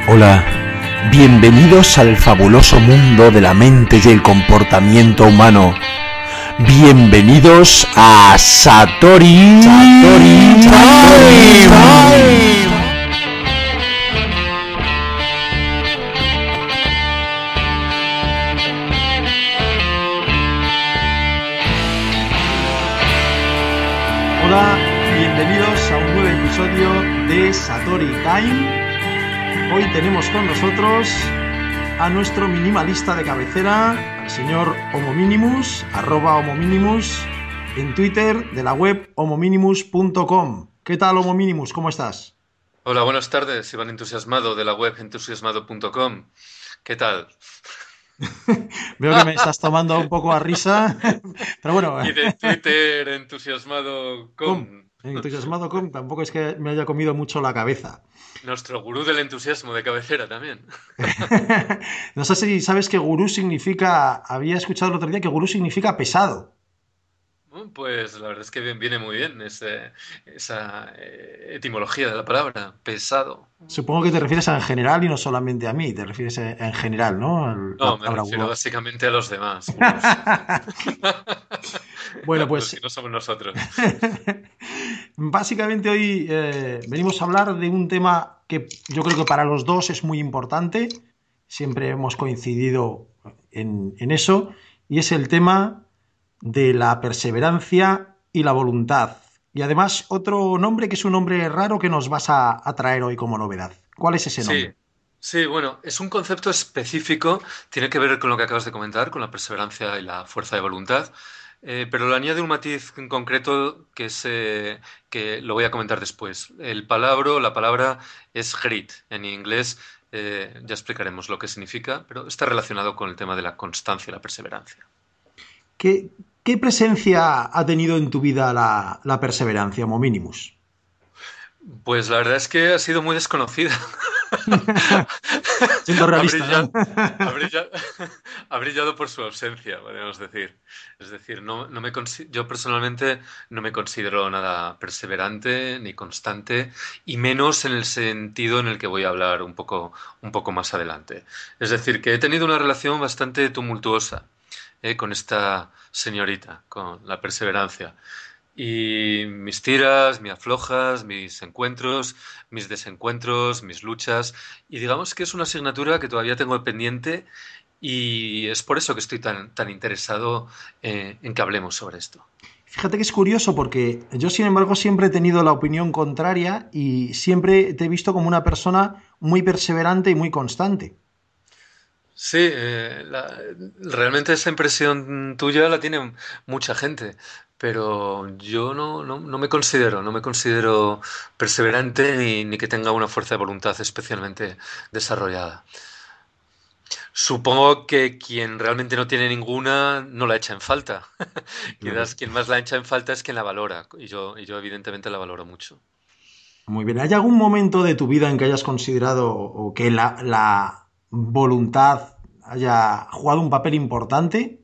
Hola, bienvenidos al fabuloso mundo de la mente y el comportamiento humano. Bienvenidos a Satori Time. Hola, bienvenidos a un nuevo episodio de Satori Time. Hoy tenemos con nosotros a nuestro minimalista de cabecera, al señor Homominimus, @Homominimus, en Twitter, de la web homominimus.com. ¿Qué tal, Homominimus? ¿Cómo estás? Hola, buenas tardes, Iván Entusiasmado de la web entusiasmado.com. ¿Qué tal? Veo que me estás tomando un poco a risa, pero bueno, Y de Twitter entusiasmado con entusiasmado.com tampoco es que me haya comido mucho la cabeza. nuestro gurú del entusiasmo de cabecera también. No sé si sabes que gurú significa, había escuchado el otro día que gurú significa pesado. Pues la verdad es que viene muy bien esa etimología de la palabra, pesado. Supongo que te refieres a en general y no solamente a mí, te refieres en general, ¿no? La No, me palabra refiero gurú. básicamente a los demás gurús, Bueno, los que pues no somos nosotros. básicamente hoy venimos a hablar de un tema que yo creo que para los dos es muy importante, siempre hemos coincidido en eso, y es el tema de la perseverancia y la voluntad. Y además otro nombre que es un nombre raro que nos vas a traer hoy como novedad. ¿Cuál es ese Sí, nombre? sí, bueno, es un concepto específico, tiene que ver con lo que acabas de comentar, con la perseverancia y la fuerza de voluntad, pero le añade un matiz en concreto que lo voy a comentar después. La palabra es grit, en inglés, ya explicaremos lo que significa, pero está relacionado con el tema de la constancia y la perseverancia. ¿Qué presencia ha tenido en tu vida la perseverancia, como mínimos? Pues la verdad es que ha sido muy desconocida. Siendo Ha realista, ¿no? brillado, ha brillado, ha brillado por su ausencia, podríamos decir. Es decir, yo personalmente no me considero nada perseverante ni constante, y menos en el sentido en el que voy a hablar un poco más adelante. Es decir, que he tenido una relación bastante tumultuosa, con esta señorita, con la perseverancia. Y mis tiras, mis aflojas, mis encuentros, mis desencuentros, mis luchas. Y digamos que es una asignatura que todavía tengo pendiente, y es por eso que estoy tan interesado en que hablemos sobre esto. Fíjate que es curioso porque yo, sin embargo, siempre he tenido la opinión contraria y siempre te he visto como una persona muy perseverante y muy constante. Sí, realmente esa impresión tuya la tiene mucha gente, pero yo no me considero perseverante ni que tenga una fuerza de voluntad especialmente desarrollada. Supongo que quien realmente no tiene ninguna no la echa en falta. Claro. Quizás quien más la echa en falta es quien la valora, y yo evidentemente la valoro mucho. Muy bien. ¿Hay algún momento de tu vida en que hayas considerado o que la voluntad haya jugado un papel importante?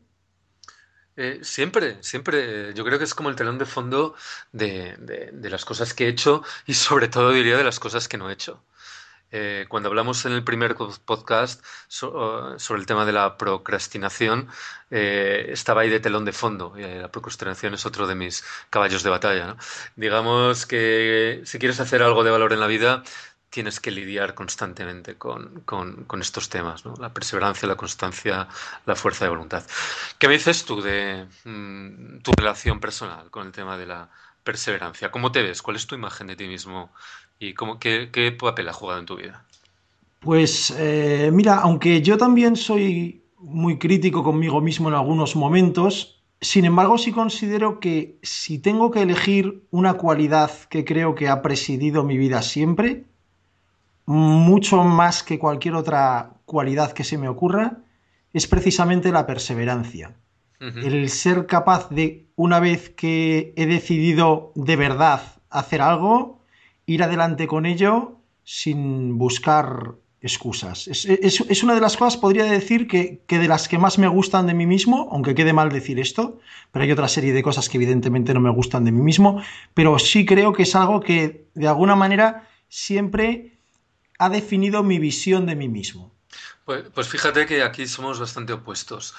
Siempre, yo creo que es como el telón de fondo de las cosas que he hecho, y sobre todo diría de las cosas que no he hecho. Cuando hablamos en el primer podcast sobre el tema de la procrastinación, estaba ahí de telón de fondo. La procrastinación es otro de mis caballos de batalla, ¿no? Digamos que si quieres hacer algo de valor en la vida, tienes que lidiar constantemente con estos temas, ¿no? La perseverancia, la constancia, la fuerza de voluntad. ¿Qué me dices tú de tu relación personal con el tema de la perseverancia? ¿Cómo te ves? ¿Cuál es tu imagen de ti mismo? ¿Y qué papel ha jugado en tu vida? Pues mira, aunque yo también soy muy crítico conmigo mismo en algunos momentos, sin embargo sí considero que si tengo que elegir una cualidad que creo que ha presidido mi vida siempre, mucho más que cualquier otra cualidad que se me ocurra, es precisamente la perseverancia. Ujú. El ser capaz de, una vez que he decidido de verdad hacer algo, ir adelante con ello sin buscar excusas. Es una de las cosas, podría decir, que de las que más me gustan de mí mismo, aunque quede mal decir esto, pero hay otra serie de cosas que evidentemente no me gustan de mí mismo, pero sí creo que es algo que de alguna manera siempre ha definido mi visión de mí mismo. Pues fíjate que aquí somos bastante opuestos.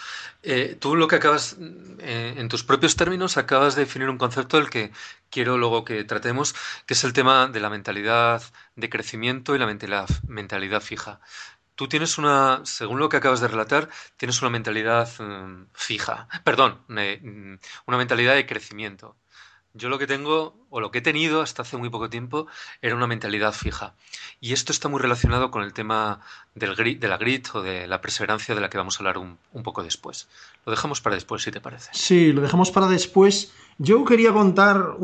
Tú lo que acabas, en tus propios términos, acabas de definir un concepto del que quiero luego que tratemos, que es el tema de la mentalidad de crecimiento y la mentalidad fija. Tú tienes según lo que acabas de relatar, tienes una mentalidad fija, perdón, una mentalidad de crecimiento. Yo lo que tengo, o lo que he tenido hasta hace muy poco tiempo, era una mentalidad fija. Y esto está muy relacionado con el tema de la grit o de la perseverancia de la que vamos a hablar un poco después. Lo dejamos para después, si te parece. Sí, lo dejamos para después. Yo quería contar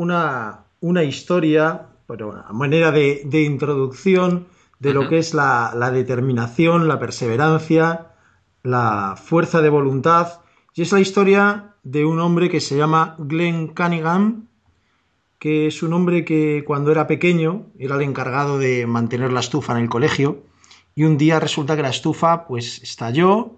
una historia, pero a manera de introducción de lo Ujú. que es la determinación, la perseverancia, la fuerza de voluntad. Y es la historia de un hombre que se llama Glenn Cunningham, que es un hombre que cuando era pequeño era el encargado de mantener la estufa en el colegio. Y un día resulta que la estufa pues estalló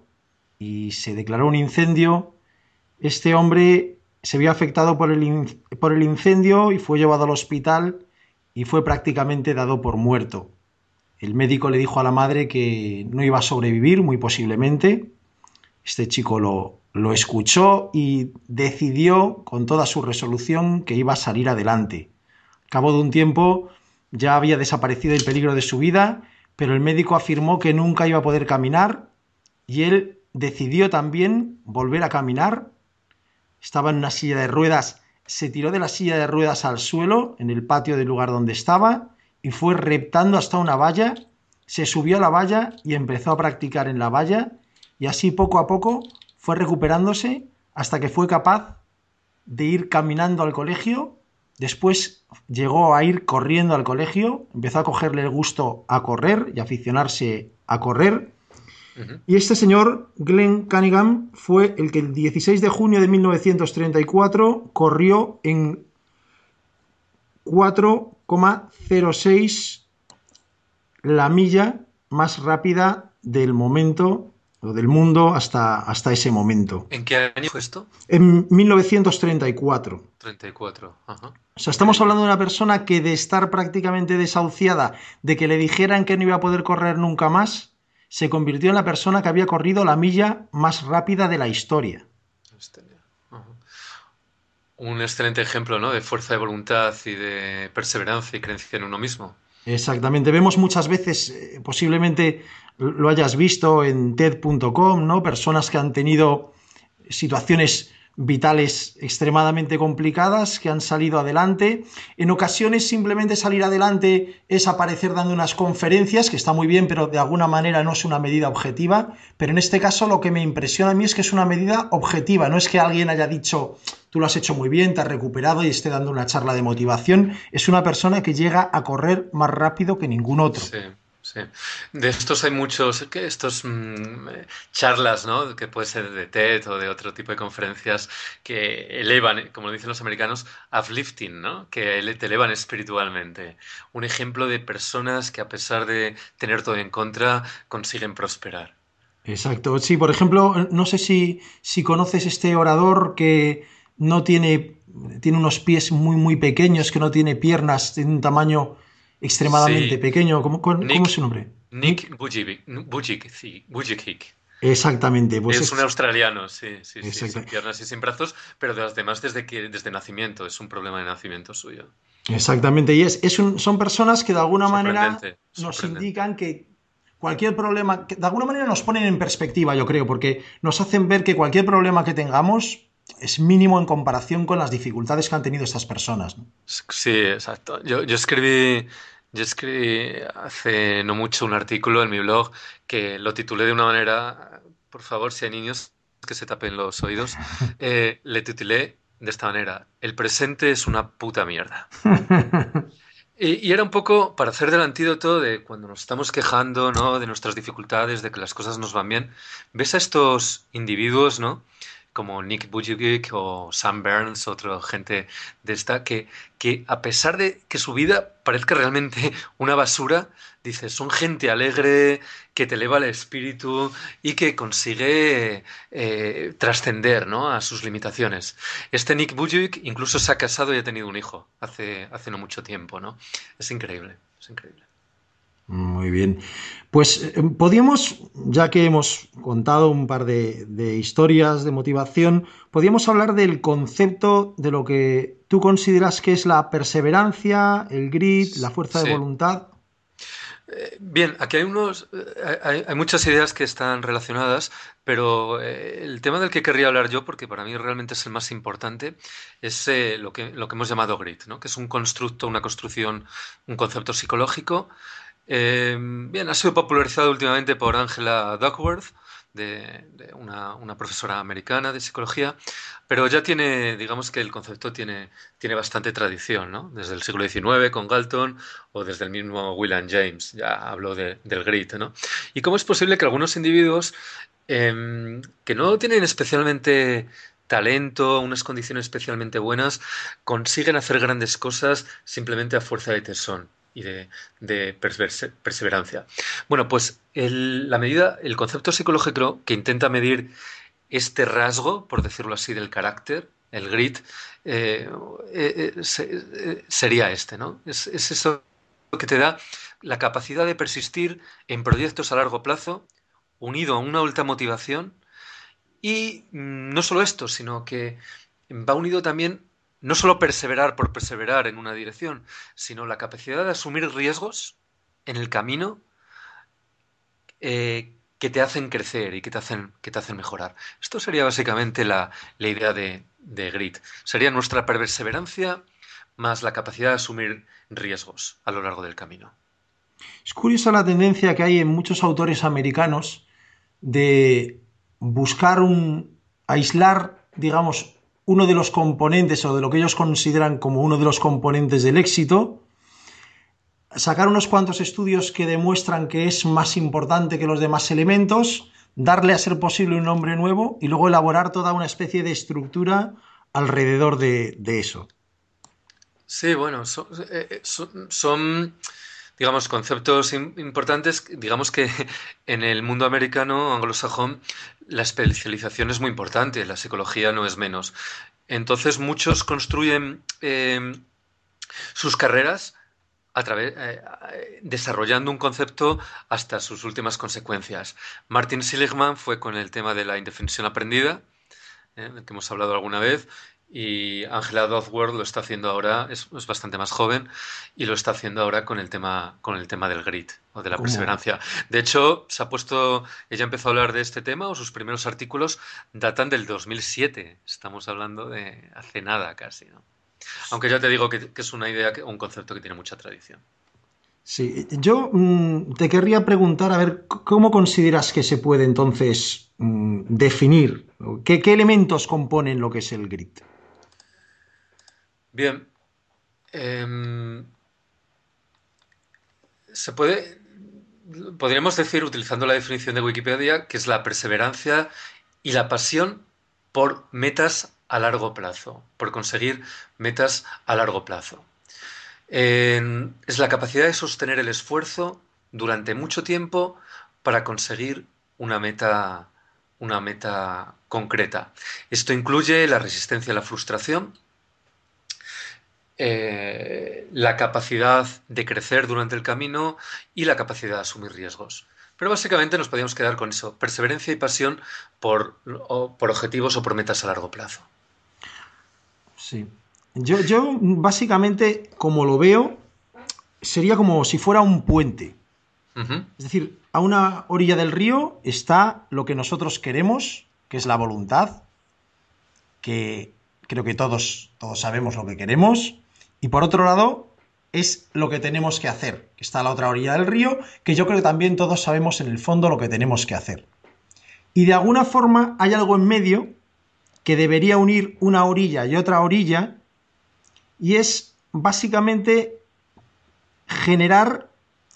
y se declaró un incendio. Este hombre se vio afectado por el incendio y fue llevado al hospital y fue prácticamente dado por muerto. El médico le dijo a la madre que no iba a sobrevivir, muy posiblemente. Este chico lo escuchó y decidió con toda su resolución que iba a salir adelante. Al cabo de un tiempo ya había desaparecido el peligro de su vida, pero el médico afirmó que nunca iba a poder caminar y él decidió también volver a caminar. Estaba en una silla de ruedas, se tiró de la silla de ruedas al suelo, en el patio del lugar donde estaba, y fue reptando hasta una valla, se subió a la valla y empezó a practicar en la valla, y así poco a poco fue recuperándose hasta que fue capaz de ir caminando al colegio. Después llegó a ir corriendo al colegio, empezó a cogerle el gusto a correr y aficionarse a correr. Ujú. Y este señor, Glenn Cunningham, fue el que el 16 de junio de 1934 corrió en 4,06 la milla más rápida del momento o del mundo hasta ese momento. ¿En qué año fue esto? En 1934. 34. Ajá. O sea, estamos Increíble. hablando de una persona que de estar prácticamente desahuciada, de que le dijeran que no iba a poder correr nunca más, se convirtió en la persona que había corrido la milla más rápida de la historia. Ajá. Un excelente ejemplo, ¿no? De fuerza de voluntad y de perseverancia y creencia en uno mismo. Exactamente. Vemos muchas veces, posiblemente lo hayas visto en TED.com, ¿no? Personas que han tenido situaciones vitales extremadamente complicadas, que han salido adelante. En ocasiones simplemente salir adelante es aparecer dando unas conferencias, que está muy bien, pero de alguna manera no es una medida objetiva. Pero en este caso lo que me impresiona a mí es que es una medida objetiva, no es que alguien haya dicho tú lo has hecho muy bien, te has recuperado y esté dando una charla de motivación. Es una persona que llega a correr más rápido que ningún otro. Sí, sí. De estos hay muchos, charlas, ¿no? Que puede ser de TED o de otro tipo de conferencias que elevan, como dicen los americanos, uplifting, ¿no? Que te elevan espiritualmente. Un ejemplo de personas que a pesar de tener todo en contra, consiguen prosperar. Exacto. Sí, por ejemplo, no sé si conoces este orador que no tiene unos pies muy pequeños, que no tiene piernas, tiene un tamaño extremadamente Sí, pequeño. ¿Cómo es Nick, su nombre? Nick. Nick Vujicic. Exactamente, pues Es un es. australiano, sí, sí, sí, Exacto. sin piernas y sin brazos, pero de las demás desde nacimiento, es un problema de nacimiento suyo. Exactamente, y son personas que de alguna manera Sorprendente, nos sorprendente. indican que cualquier problema, que de alguna manera nos ponen en perspectiva, yo creo, porque nos hacen ver que cualquier problema que tengamos es mínimo en comparación con las dificultades que han tenido estas personas, ¿no? Sí, exacto. Yo escribí hace no mucho un artículo en mi blog que lo titulé de una manera, por favor, si hay niños que se tapen los oídos, le titulé de esta manera, El presente es una puta mierda. Y era un poco para hacer del antídoto de cuando nos estamos quejando, ¿no? De nuestras dificultades, de que las cosas nos van bien. ¿Ves a estos individuos, ¿no? Como Nick Vujicic o Sam Burns, otra gente de esta, que a pesar de que su vida parezca realmente una basura, dices, son gente alegre, que te eleva el espíritu y que consigue trascender, ¿no? A sus limitaciones. Este Nick Vujicic incluso se ha casado y ha tenido un hijo hace no mucho tiempo, ¿no? Es increíble, es increíble. Muy bien. Pues podríamos, ya que hemos contado un par de historias de motivación, podríamos hablar del concepto de lo que tú consideras que es la perseverancia, el grit, la fuerza de Sí. voluntad. Bien, aquí hay muchas ideas que están relacionadas, pero el tema del que querría hablar yo, porque para mí realmente es el más importante, es lo que hemos llamado grit, ¿no? Que es un constructo, una construcción, un concepto psicológico. Bien, ha sido popularizado últimamente por Angela Duckworth, de una profesora americana de psicología, pero ya tiene, digamos que el concepto tiene bastante tradición, ¿no? Desde el siglo XIX con Galton o desde el mismo William James, ya habló del grit, ¿no? ¿Y cómo es posible que algunos individuos que no tienen especialmente talento, unas condiciones especialmente buenas, consiguen hacer grandes cosas simplemente a fuerza de tesón y de perseverancia? Bueno, pues el concepto psicológico que intenta medir este rasgo, por decirlo así, del carácter, el grit, sería este, ¿no? Es eso que te da la capacidad de persistir en proyectos a largo plazo, unido a una alta motivación, y no solo esto, sino que va unido también no solo perseverar por perseverar en una dirección, sino la capacidad de asumir riesgos en el camino, que te hacen crecer y que te hacen mejorar. Esto sería básicamente la idea de grit. Sería nuestra perseverancia más la capacidad de asumir riesgos a lo largo del camino. Es curiosa la tendencia que hay en muchos autores americanos de buscar aislar, digamos, uno de los componentes o de lo que ellos consideran como uno de los componentes del éxito, sacar unos cuantos estudios que demuestran que es más importante que los demás elementos, darle a ser posible un nombre nuevo y luego elaborar toda una especie de estructura alrededor de eso. Sí, bueno, son, digamos, conceptos importantes. Digamos que en el mundo americano, anglosajón, la especialización es muy importante, la psicología no es menos. Entonces, muchos construyen sus carreras desarrollando un concepto hasta sus últimas consecuencias. Martin Seligman fue con el tema de la indefensión aprendida, del que hemos hablado alguna vez, y Angela Duckworth lo está haciendo ahora, es bastante más joven, y lo está haciendo ahora con el tema del grit o de la Como, perseverancia. De hecho, ella empezó a hablar de este tema, o sus primeros artículos datan del 2007. Estamos hablando de hace nada casi, ¿no? Aunque ya te digo que es una idea, un concepto que tiene mucha tradición. sí, yo te querría preguntar, a ver, ¿cómo consideras que se puede entonces definir? ¿Qué elementos componen lo que es el grit? Bien, em, se puede, podríamos decir, utilizando la definición de Wikipedia, que es la perseverancia y la pasión por metas a largo plazo, por conseguir metas a largo plazo. Es la capacidad de sostener el esfuerzo durante mucho tiempo para conseguir una meta concreta. Esto incluye la resistencia a la frustración, la capacidad de crecer durante el camino y la capacidad de asumir riesgos. Pero básicamente nos podríamos quedar con eso: perseverancia y pasión por objetivos o por metas a largo plazo. Sí. Yo básicamente, como lo veo, sería como si fuera un puente. Ujú. Es decir, a una orilla del río está lo que nosotros queremos, que es la voluntad, que creo que todos sabemos lo que queremos. Y por otro lado, es lo que tenemos que hacer, que está a la otra orilla del río, que yo creo que también todos sabemos en el fondo lo que tenemos que hacer. Y de alguna forma hay algo en medio que debería unir una orilla y otra orilla, y es básicamente generar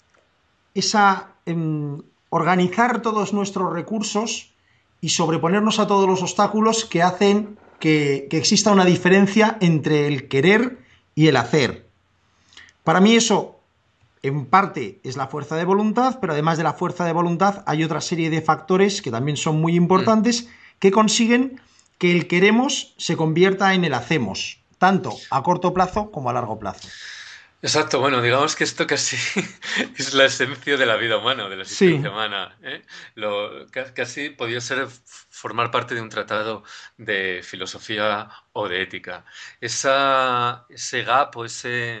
organizar todos nuestros recursos y sobreponernos a todos los obstáculos que hacen que exista una diferencia entre el querer y el hacer. Para mí eso, en parte, es la fuerza de voluntad, pero además de la fuerza de voluntad hay otra serie de factores que también son muy Mm. importantes que consiguen que el queremos se convierta en el hacemos, tanto a corto plazo como a largo plazo. Exacto, bueno, digamos que esto casi es la esencia de la vida humana, de la existencia Sí. humana, ¿eh? Casi podría ser formar parte de un tratado de filosofía o de ética. Ese gap o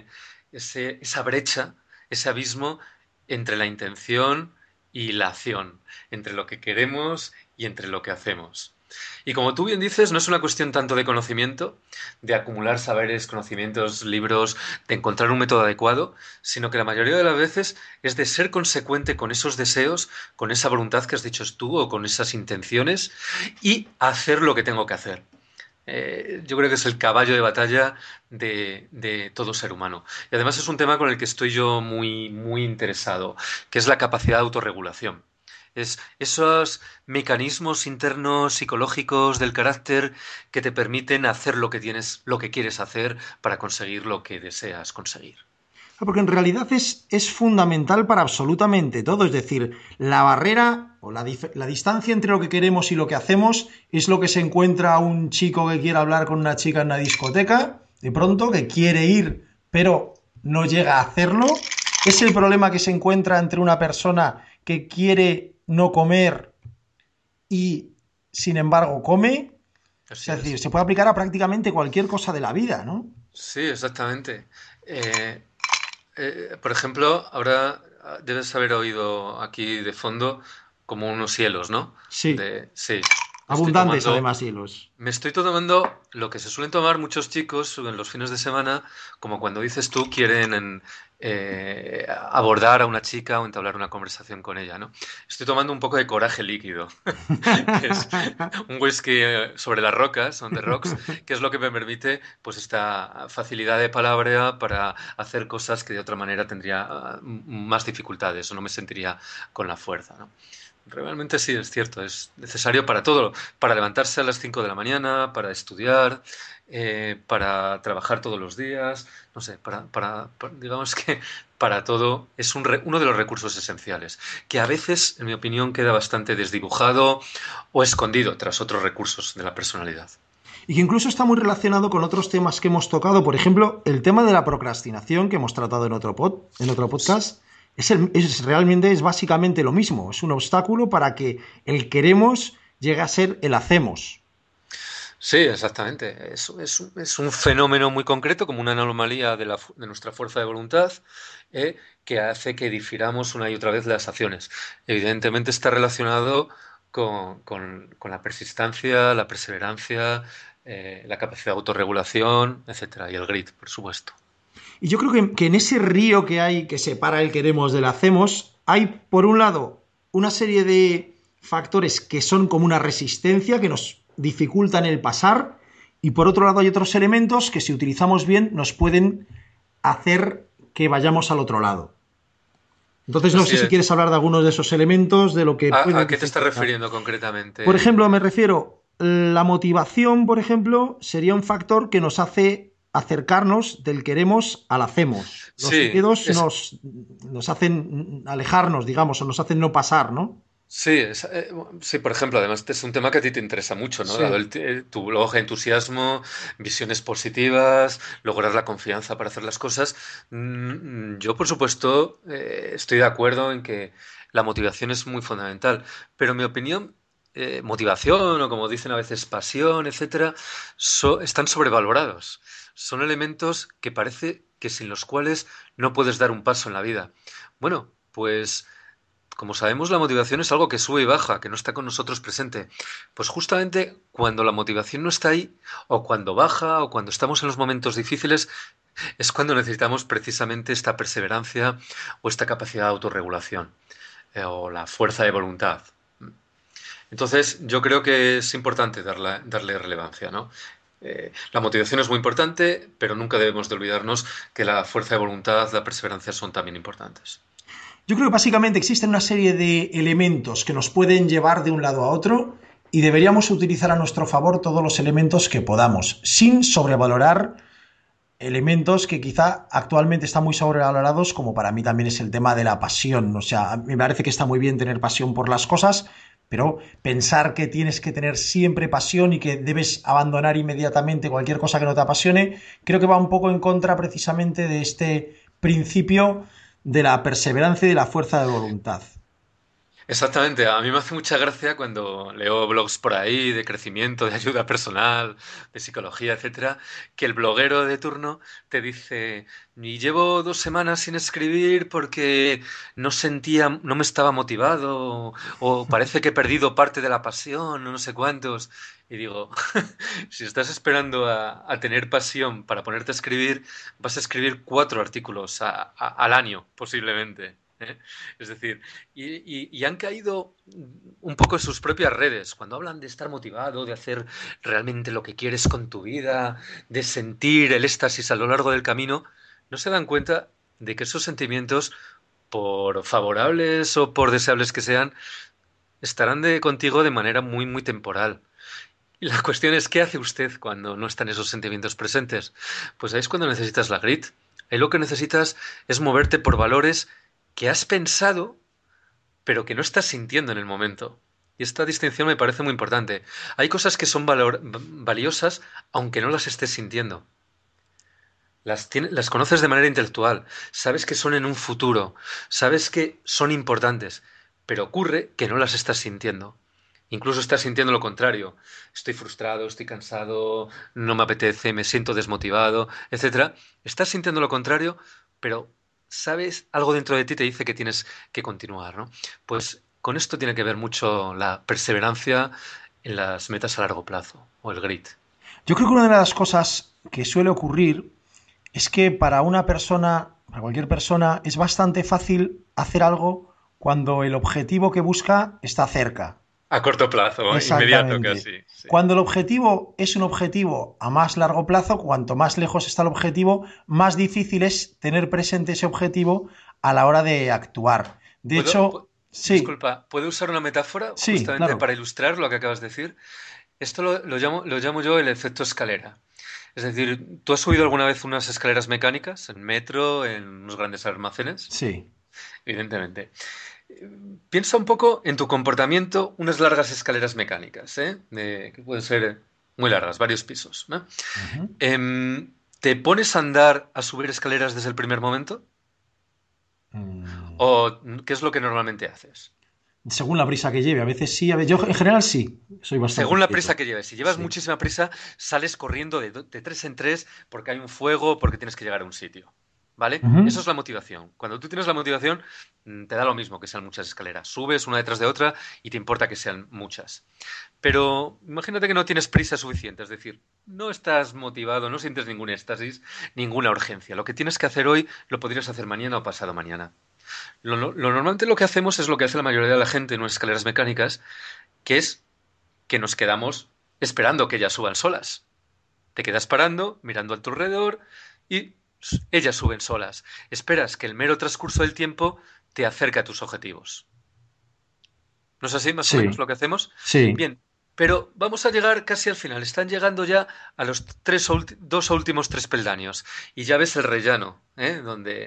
esa brecha, ese abismo entre la intención y la acción, entre lo que queremos y entre lo que hacemos. Y como tú bien dices, no es una cuestión tanto de conocimiento, de acumular saberes, conocimientos, libros, de encontrar un método adecuado, sino que la mayoría de las veces es de ser consecuente con esos deseos, con esa voluntad que has dicho tú o con esas intenciones y hacer lo que tengo que hacer. Yo creo que es el caballo de batalla de todo ser humano. Y además es un tema con el que estoy yo muy, muy interesado, que es la capacidad de autorregulación. Es esos mecanismos internos psicológicos del carácter que te permiten hacer lo que tienes, lo que quieres hacer para conseguir lo que deseas conseguir. Porque en realidad es fundamental para absolutamente todo. Es decir, la barrera o la distancia entre lo que queremos y lo que hacemos es lo que se encuentra un chico que quiere hablar con una chica en una discoteca, de pronto, que quiere ir, pero no llega a hacerlo. Es el problema que se encuentra entre una persona que quiere no comer y, sin embargo, come. Así Es decir, es. se puede aplicar a prácticamente cualquier cosa de la vida, ¿no? Sí, exactamente. Eh, por ejemplo, ahora debes haber oído aquí de fondo como unos cielos, ¿no? Sí, Sí, me estoy abundantes tomando, además hielos. me estoy tomando lo que se suelen tomar muchos chicos en los fines de semana, como cuando dices tú quieren abordar a una chica o entablar una conversación con ella, ¿no? Estoy tomando un poco de coraje líquido, que es un whisky sobre las rocas, on the rocks, que es lo que me permite pues esta facilidad de palabra para hacer cosas que de otra manera tendría más dificultades o no me sentiría con la fuerza, ¿no? Realmente sí, es cierto, es necesario para todo, para levantarse a las 5 de la mañana, para estudiar, para trabajar todos los días, no sé, digamos que para todo es uno de los recursos esenciales, que a veces, en mi opinión, queda bastante desdibujado o escondido tras otros recursos de la personalidad. Y que incluso está muy relacionado con otros temas que hemos tocado. Por ejemplo, el tema de la procrastinación que hemos tratado en otro podcast. Realmente es básicamente lo mismo. Es un obstáculo para que el queremos llegue a ser el hacemos. Sí, exactamente. Es un fenómeno muy concreto, como una anomalía de nuestra fuerza de voluntad, que hace que difiramos una y otra vez las acciones. Evidentemente está relacionado con la persistencia, la perseverancia, la capacidad de autorregulación, etcétera, y el grit, por supuesto. Y yo creo que en ese río que hay que separa el queremos del hacemos, hay por un lado una serie de factores que son como una resistencia que nos dificultan el pasar y por otro lado hay otros elementos que si utilizamos bien nos pueden hacer que vayamos al otro lado. Entonces no Así sé si es. quieres hablar de algunos de esos elementos, de lo que puede A qué te estás dificultar. refiriendo Por concretamente? ejemplo, me refiero, la motivación, por ejemplo, sería un factor que nos hace acercarnos del queremos al hacemos. Los Sí, miedos nos hacen alejarnos, digamos, o nos hacen no pasar, ¿no? sí, sí, por ejemplo, además este es un tema que a ti te interesa mucho, ¿no? Dado Sí. tu luego entusiasmo, visiones positivas, lograr la confianza para hacer las cosas. Yo, por supuesto, estoy de acuerdo en que la motivación es muy fundamental, pero en mi opinión, motivación o como dicen a veces pasión, etcétera, están sobrevalorados. Son elementos que parece que sin los cuales no puedes dar un paso en la vida. Bueno, pues como sabemos, la motivación es algo que sube y baja, que no está con nosotros presente. Pues justamente cuando la motivación no está ahí, o cuando baja, o cuando estamos en los momentos difíciles, es cuando necesitamos precisamente esta perseverancia o esta capacidad de autorregulación, o la fuerza de voluntad. Entonces, yo creo que es importante darle relevancia, ¿no? La motivación es muy importante, pero nunca debemos de olvidarnos que la fuerza de voluntad, la perseverancia son también importantes. Yo creo que básicamente existen una serie de elementos que nos pueden llevar de un lado a otro y deberíamos utilizar a nuestro favor todos los elementos que podamos, sin sobrevalorar elementos que quizá actualmente están muy sobrevalorados, como para mí también es el tema de la pasión. O sea, me parece que está muy bien tener pasión por las cosas, pero pensar que tienes que tener siempre pasión y que debes abandonar inmediatamente cualquier cosa que no te apasione, creo que va un poco en contra precisamente de este principio de la perseverancia y de la fuerza de voluntad. Exactamente, a mí me hace mucha gracia cuando leo blogs por ahí de crecimiento, de ayuda personal, de psicología, etcétera, que el bloguero de turno te dice, y llevo 2 semanas sin escribir porque no sentía, no me estaba motivado, o parece que he perdido parte de la pasión, o no sé cuántos. Y digo, si estás esperando a tener pasión para ponerte a escribir, vas a escribir 4 artículos al año, posiblemente. ¿Eh? Es decir, y han caído un poco en sus propias redes. Cuando hablan de estar motivado, de hacer realmente lo que quieres con tu vida, de sentir el éxtasis a lo largo del camino, no se dan cuenta de que esos sentimientos, por favorables o por deseables que sean, estarán contigo de manera muy, muy temporal. Y la cuestión es, ¿qué hace usted cuando no están esos sentimientos presentes? Pues ahí es cuando necesitas la grit. Ahí lo que necesitas es moverte por valores que has pensado pero que no estás sintiendo en el momento. Y esta distinción me parece muy importante. Hay cosas que son valiosas aunque no las estés sintiendo. Las conoces de manera intelectual, sabes que son en un futuro, sabes que son importantes, pero ocurre que no las estás sintiendo. Incluso estás sintiendo lo contrario. Estoy frustrado, estoy cansado, no me apetece, me siento desmotivado, etcétera. Estás sintiendo lo contrario, pero sabes, algo dentro de ti te dice que tienes que continuar, ¿no? Pues con esto tiene que ver mucho la perseverancia en las metas a largo plazo, o el grit. Yo creo que una de las cosas que suele ocurrir es que para una persona, para cualquier persona, es bastante fácil hacer algo cuando el objetivo que busca está cerca. A corto plazo, inmediato Exactamente. casi, sí. Cuando el objetivo es un objetivo a más largo plazo, cuanto más lejos está el objetivo, más difícil es tener presente ese objetivo a la hora de actuar. De ¿Puedo, hecho, pu- sí, disculpa, ¿puedo usar una metáfora sí, justamente claro. para ilustrar lo que acabas de decir? Esto lo llamo yo el efecto escalera. Es decir, ¿tú has subido alguna vez unas escaleras mecánicas en metro, en unos grandes almacenes? Sí. Evidentemente. Eh, Piensa un poco en tu comportamiento, unas largas escaleras mecánicas, ¿eh? Que pueden ser muy largas, varios pisos, ¿no? Ujú. ¿Te pones a andar a subir escaleras desde el primer momento? Mm, ¿O qué es lo que normalmente haces? Según la prisa que lleve, a veces sí, a veces yo en general sí, soy bastante Según la inquieto. prisa que lleves. Si llevas Sí. muchísima prisa, sales corriendo de tres en tres porque hay un fuego, porque tienes que llegar a un sitio. ¿Vale? Eso Ujú. es la motivación. Cuando tú tienes la motivación, te da lo mismo que sean muchas escaleras. Subes una detrás de otra y te importa que sean muchas. Pero imagínate que no tienes prisa suficiente, es decir, no estás motivado, no sientes ningún éxtasis, ninguna urgencia. Lo que tienes que hacer hoy lo podrías hacer mañana o pasado mañana. Normalmente lo que hacemos es lo que hace la mayoría de la gente en unas escaleras mecánicas, que es que nos quedamos esperando que ellas suban solas. Te quedas parando, mirando a tu alrededor y ellas suben solas. Esperas que el mero transcurso del tiempo te acerque a tus objetivos. ¿No es así más o menos Sí, lo que hacemos? sí. Bien, pero vamos a llegar casi al final. Están llegando ya a los dos últimos tres peldaños y ya ves el rellano, ¿eh?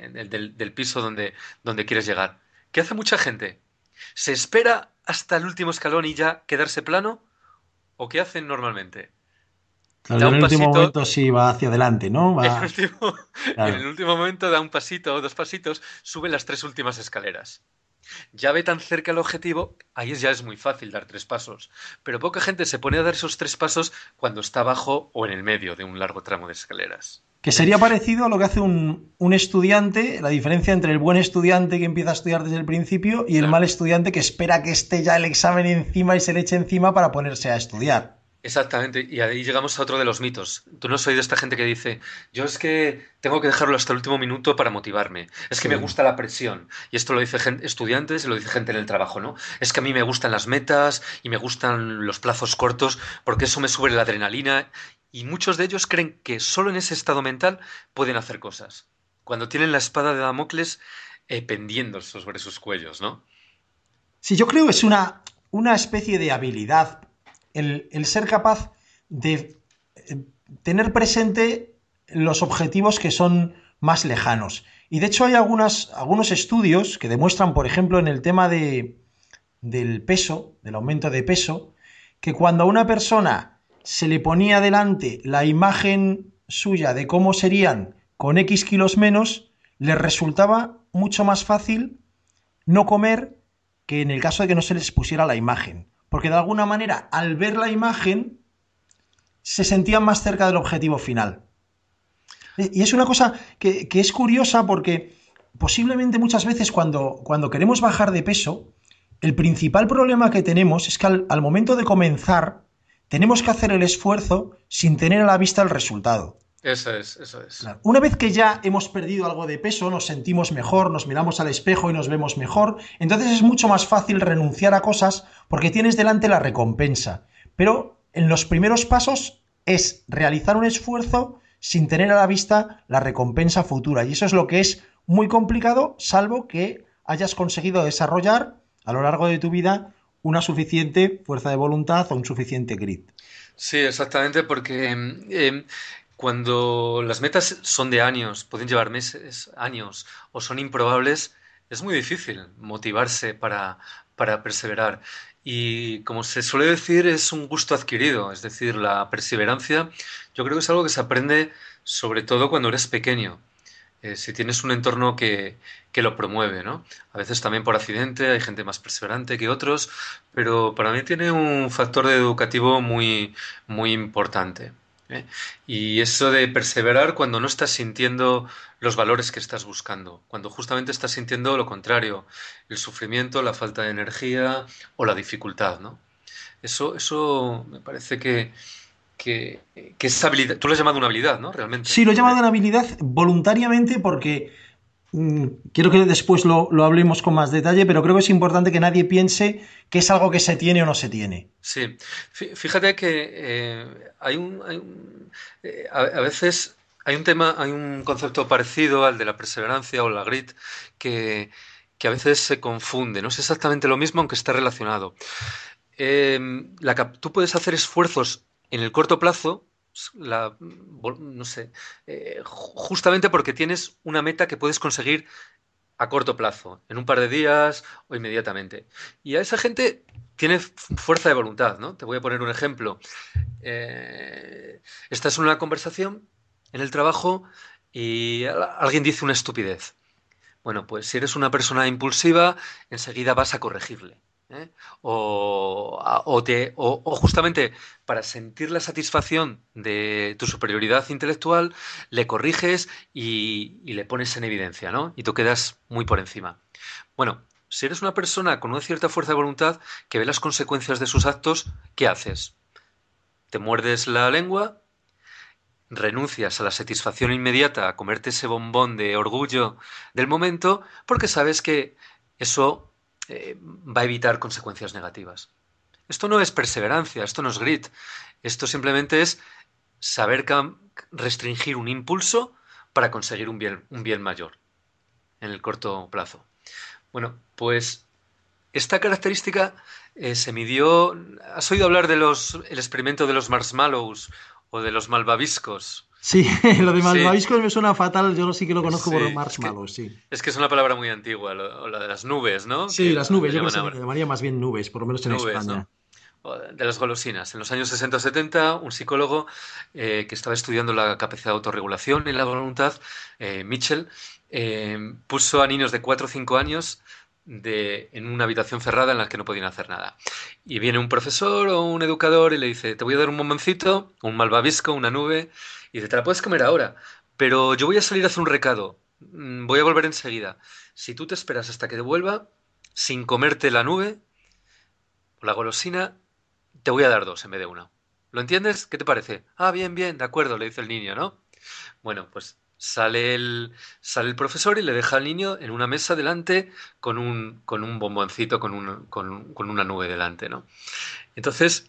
Del piso donde quieres llegar. ¿Qué hace mucha gente? ¿Se espera hasta el último escalón y ya quedarse plano? ¿O qué hacen normalmente? Claro, Da ya en un el último pasito, momento sí va hacia adelante, ¿no? en el Va, último, en el claro. último momento da un pasito o dos pasitos, sube las tres últimas escaleras. Ya ve tan cerca el objetivo, ahí ya es muy fácil dar 3 pasos. Pero poca gente se pone a dar esos 3 pasos cuando está abajo o en el medio de un largo tramo de escaleras. Que ¿Eh? sería parecido a lo que hace un estudiante, la diferencia entre el buen estudiante que empieza a estudiar desde el principio y el mal Claro. estudiante que espera que esté ya el examen encima y se le eche encima para ponerse a estudiar. Exactamente, y ahí llegamos a otro de los mitos. Tú no soy de esta gente que dice, yo es que tengo que dejarlo hasta el último minuto para motivarme, es que me Sí. gusta la presión. Y esto lo dice estudiantes y lo dice gente en el trabajo, ¿no? Es que a mí me gustan las metas y me gustan los plazos cortos porque eso me sube la adrenalina. Y muchos de ellos creen que solo en ese estado mental pueden hacer cosas. Cuando tienen la espada de Damocles pendiendo sobre sus cuellos, ¿no? Sí, yo creo que es una especie de habilidad el ser capaz de tener presente los objetivos que son más lejanos. Y de hecho hay algunos estudios que demuestran, por ejemplo, en el tema del peso, del aumento de peso, que cuando a una persona se le ponía delante la imagen suya de cómo serían con X kilos menos, les resultaba mucho más fácil no comer que en el caso de que no se les pusiera la imagen. Porque de alguna manera, al ver la imagen, se sentían más cerca del objetivo final. Y es una cosa que es curiosa porque posiblemente muchas veces cuando queremos bajar de peso, el principal problema que tenemos es que al momento de comenzar tenemos que hacer el esfuerzo sin tener a la vista el resultado. Eso es, eso es. Claro. Una vez que ya hemos perdido algo de peso, nos sentimos mejor, nos miramos al espejo y nos vemos mejor, entonces es mucho más fácil renunciar a cosas porque tienes delante la recompensa. Pero en los primeros pasos es realizar un esfuerzo sin tener a la vista la recompensa futura. Y eso es lo que es muy complicado, salvo que hayas conseguido desarrollar a lo largo de tu vida una suficiente fuerza de voluntad o un suficiente grit. Sí, exactamente, porque cuando las metas son de años, pueden llevar meses, años, o son improbables, es muy difícil motivarse para perseverar. Y como se suele decir, es un gusto adquirido, es decir, la perseverancia, yo creo que es algo que se aprende sobre todo cuando eres pequeño. Si tienes un entorno que lo promueve, ¿no? A veces también por accidente, hay gente más perseverante que otros, pero para mí tiene un factor educativo muy, muy importante, ¿eh? Y eso de perseverar cuando no estás sintiendo los valores que estás buscando, cuando justamente estás sintiendo lo contrario, el sufrimiento, la falta de energía o la dificultad, ¿no? Eso me parece que, que es habilidad. Tú lo has llamado una habilidad, ¿no? Realmente. Sí, lo he llamado una habilidad voluntariamente porque quiero que después lo hablemos con más detalle, pero creo que es importante que nadie piense que es algo que se tiene o no se tiene. Sí, fíjate que a veces hay un tema, hay un concepto parecido al de la perseverancia o la grit que a veces se confunde. No es exactamente lo mismo, aunque está relacionado. Tú puedes hacer esfuerzos en el corto plazo, no sé, justamente porque tienes una meta que puedes conseguir a corto plazo, en un par de días o inmediatamente. Y a esa gente tiene fuerza de voluntad, ¿no? Te voy a poner un ejemplo. Estás en una conversación en el trabajo y alguien dice una estupidez. Bueno, pues si eres una persona impulsiva, enseguida vas a corregirle, ¿eh? O justamente para sentir la satisfacción de tu superioridad intelectual, le corriges y le pones en evidencia, ¿no? Y tú quedas muy por encima. Bueno, si eres una persona con una cierta fuerza de voluntad que ve las consecuencias de sus actos, ¿qué haces? Te muerdes la lengua, renuncias a la satisfacción inmediata, a comerte ese bombón de orgullo del momento, porque sabes que eso va a evitar consecuencias negativas. Esto no es perseverancia, esto no es grit, esto simplemente es saber restringir un impulso para conseguir un bien mayor en el corto plazo. Bueno, pues esta característica se midió. ¿Has oído hablar de el experimento de los marshmallows o de los malvaviscos? Sí, lo de Sí, malvaviscos me suena fatal, yo sí que lo conozco por sí, marshmallows, sí. es que es una palabra muy antigua, o la de las nubes, ¿no? Sí, Que las lo nubes, yo creo que llaman se le ahora. llamaría más bien nubes, por lo menos en Nubes, España. ¿no? O de las golosinas. En los años 60 o 70, un psicólogo que estaba estudiando la capacidad de autorregulación en la voluntad, Mitchell, puso a niños de 4 o 5 años en una habitación cerrada en la que no podían hacer nada. Y viene un profesor o un educador y le dice, te voy a dar un bomboncito, un malvavisco, una nube, y dice, te la puedes comer ahora, pero yo voy a salir a hacer un recado, voy a volver enseguida. Si tú te esperas hasta que devuelva, sin comerte la nube o la golosina, te voy a dar dos en vez de una. ¿Lo entiendes? ¿Qué te parece? Ah, bien, bien, de acuerdo, le dice el niño, ¿no? Bueno, pues sale el profesor y le deja al niño en una mesa delante con un bomboncito, con una nube delante, ¿no? Entonces,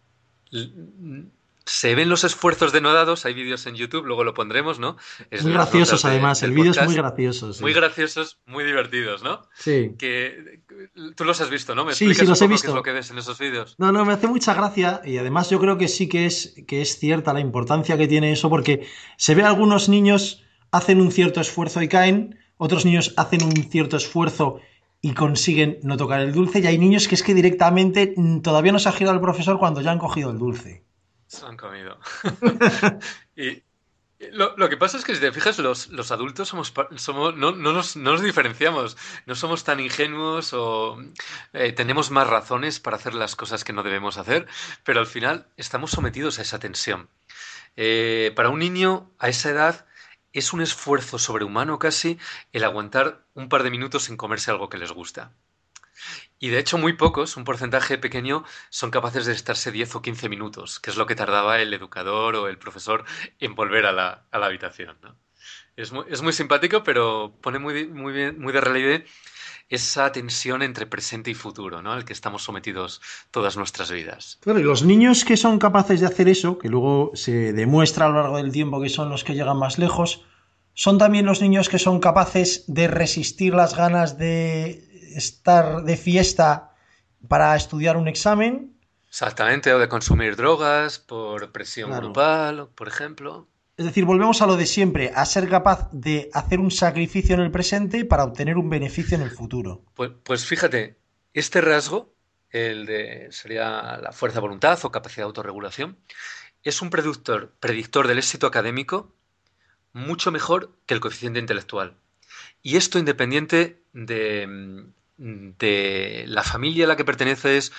se ven los esfuerzos denodados, hay vídeos en YouTube, luego lo pondremos, ¿no? Es Muy en las graciosos notas además, el del vídeo es muy podcast. gracioso, Muy sí. graciosos, muy divertidos, ¿no? Sí, Que tú los has visto, ¿no? ¿Me sí, sí, explicas un los he poco qué es lo visto. que ves en esos vídeos? No, no, me hace mucha gracia y además yo creo que sí que es cierta la importancia que tiene eso porque se ve a algunos niños hacen un cierto esfuerzo y caen, otros niños hacen un cierto esfuerzo y consiguen no tocar el dulce y hay niños que es que directamente todavía no se ha girado el profesor cuando ya han cogido el dulce. Se lo han comido. Y, Lo que pasa es que si te fijas, los adultos no nos diferenciamos, no somos tan ingenuos o tenemos más razones para hacer las cosas que no debemos hacer, pero al final estamos sometidos a esa tensión. Para un niño a esa edad es un esfuerzo sobrehumano casi el aguantar un par de minutos sin comerse algo que les gusta. Y de hecho muy pocos, un porcentaje pequeño, son capaces de estarse 10 o 15 minutos, que es lo que tardaba el educador o el profesor en volver a la habitación, ¿no? Es muy simpático, pero pone muy bien, muy de relieve esa tensión entre presente y futuro, ¿no? Al que estamos sometidos todas nuestras vidas. Claro, y los niños que son capaces de hacer eso, que luego se demuestra a lo largo del tiempo que son los que llegan más lejos, son también los niños que son capaces de resistir las ganas de estar de fiesta para estudiar un examen. Exactamente, o de consumir drogas por presión Claro. grupal, por ejemplo. Es decir, volvemos a lo de siempre, a ser capaz de hacer un sacrificio en el presente para obtener un beneficio en el futuro. Pues fíjate, este rasgo, sería la fuerza de voluntad o capacidad de autorregulación, es un predictor del éxito académico mucho mejor que el coeficiente intelectual. Y esto independiente de la familia a la que perteneces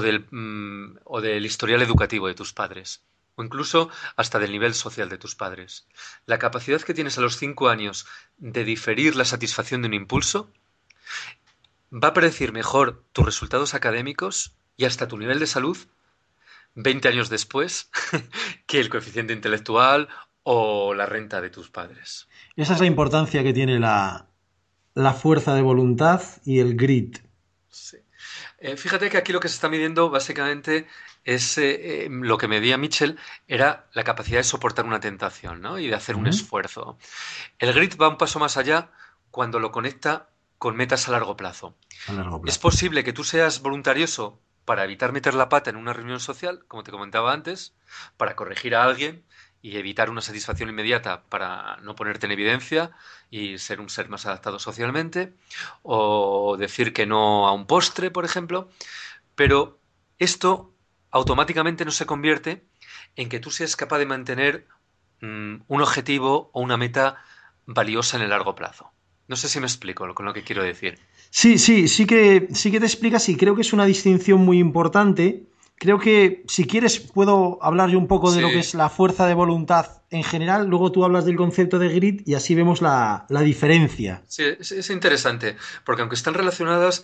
o del historial educativo de tus padres, o incluso hasta del nivel social de tus padres. La capacidad que tienes a los 5 años de diferir la satisfacción de un impulso va a predecir mejor tus resultados académicos y hasta tu nivel de salud 20 años después que el coeficiente intelectual o la renta de tus padres. Esa es la importancia que tiene la fuerza de voluntad y el grit. Sí. Fíjate que aquí lo que se está midiendo básicamente es lo que medía Mitchell era la capacidad de soportar una tentación, ¿no? Y de hacer un Ujú. esfuerzo. El grit va un paso más allá cuando lo conecta con metas a largo plazo. A largo Es plazo. posible que tú seas voluntarioso para evitar meter la pata en una reunión social, como te comentaba antes, para corregir a alguien y evitar una satisfacción inmediata para no ponerte en evidencia y ser un ser más adaptado socialmente, o decir que no a un postre, por ejemplo, pero esto automáticamente no se convierte en que tú seas capaz de mantener un objetivo o una meta valiosa en el largo plazo. No sé si me explico con lo que quiero decir. Sí, sí, sí que te explicas y creo que es una distinción muy importante. Creo que si quieres puedo hablar yo un poco de lo que Sí, es la fuerza de voluntad en general, luego tú hablas del concepto de grit y así vemos la diferencia. sí, es interesante, porque aunque están relacionadas,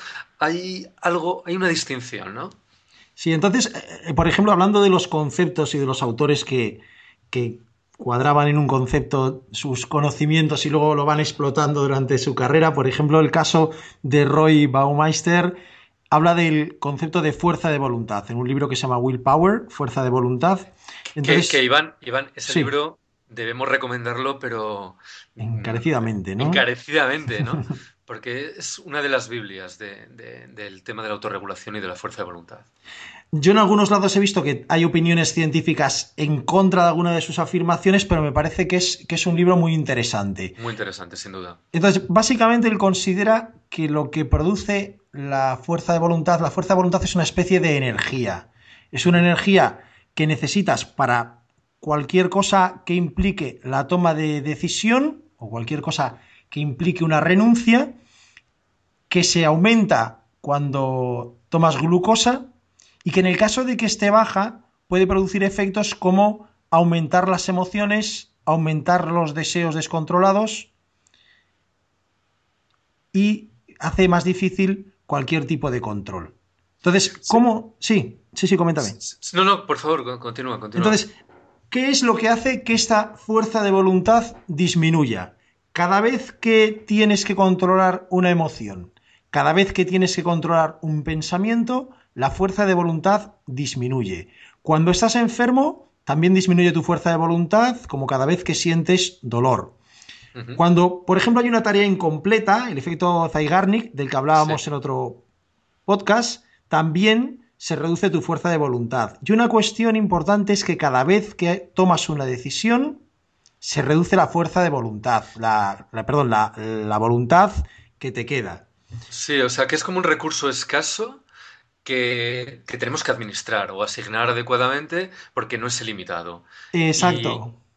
hay una distinción, ¿no? Sí, entonces, por ejemplo, hablando de los conceptos y de los autores que cuadraban en un concepto sus conocimientos y luego lo van explotando durante su carrera, por ejemplo, el caso de Roy Baumeister habla del concepto de fuerza de voluntad en un libro que se llama Willpower, Fuerza de Voluntad. Que Entonces, Iván, ese sí, libro debemos recomendarlo, pero encarecidamente, ¿no? encarecidamente, ¿no? Porque es una de las Biblias del tema de la autorregulación y de la fuerza de voluntad. Yo en algunos lados he visto que hay opiniones científicas en contra de alguna de sus afirmaciones, pero me parece que es un libro muy interesante. Muy interesante, sin duda. Entonces, básicamente él considera que lo que produce la fuerza de voluntad es una especie de energía. Es una energía que necesitas para cualquier cosa que implique la toma de decisión o cualquier cosa que implique una renuncia, que se aumenta cuando tomas glucosa y que en el caso de que esté baja puede producir efectos como aumentar las emociones, aumentar los deseos descontrolados y hace más difícil cualquier tipo de control. Entonces, Sí, ¿cómo? Sí, sí, sí, coméntame. no, no, por favor, continúa, continúa. Entonces, ¿qué es lo que hace que esta fuerza de voluntad disminuya? Cada vez que tienes que controlar una emoción, cada vez que tienes que controlar un pensamiento, la fuerza de voluntad disminuye. Cuando estás enfermo, también disminuye tu fuerza de voluntad, como cada vez que sientes dolor. Ujú. Cuando, por ejemplo, hay una tarea incompleta, el efecto Zeigarnik, del que Sí. hablábamos en otro podcast, también se reduce tu fuerza de voluntad. Y una cuestión importante es que cada vez que tomas una decisión, se reduce la fuerza de voluntad, perdón, la voluntad que te queda. Sí, o sea que es como un recurso escaso que tenemos que administrar o asignar adecuadamente porque no es ilimitado. Y, Exacto.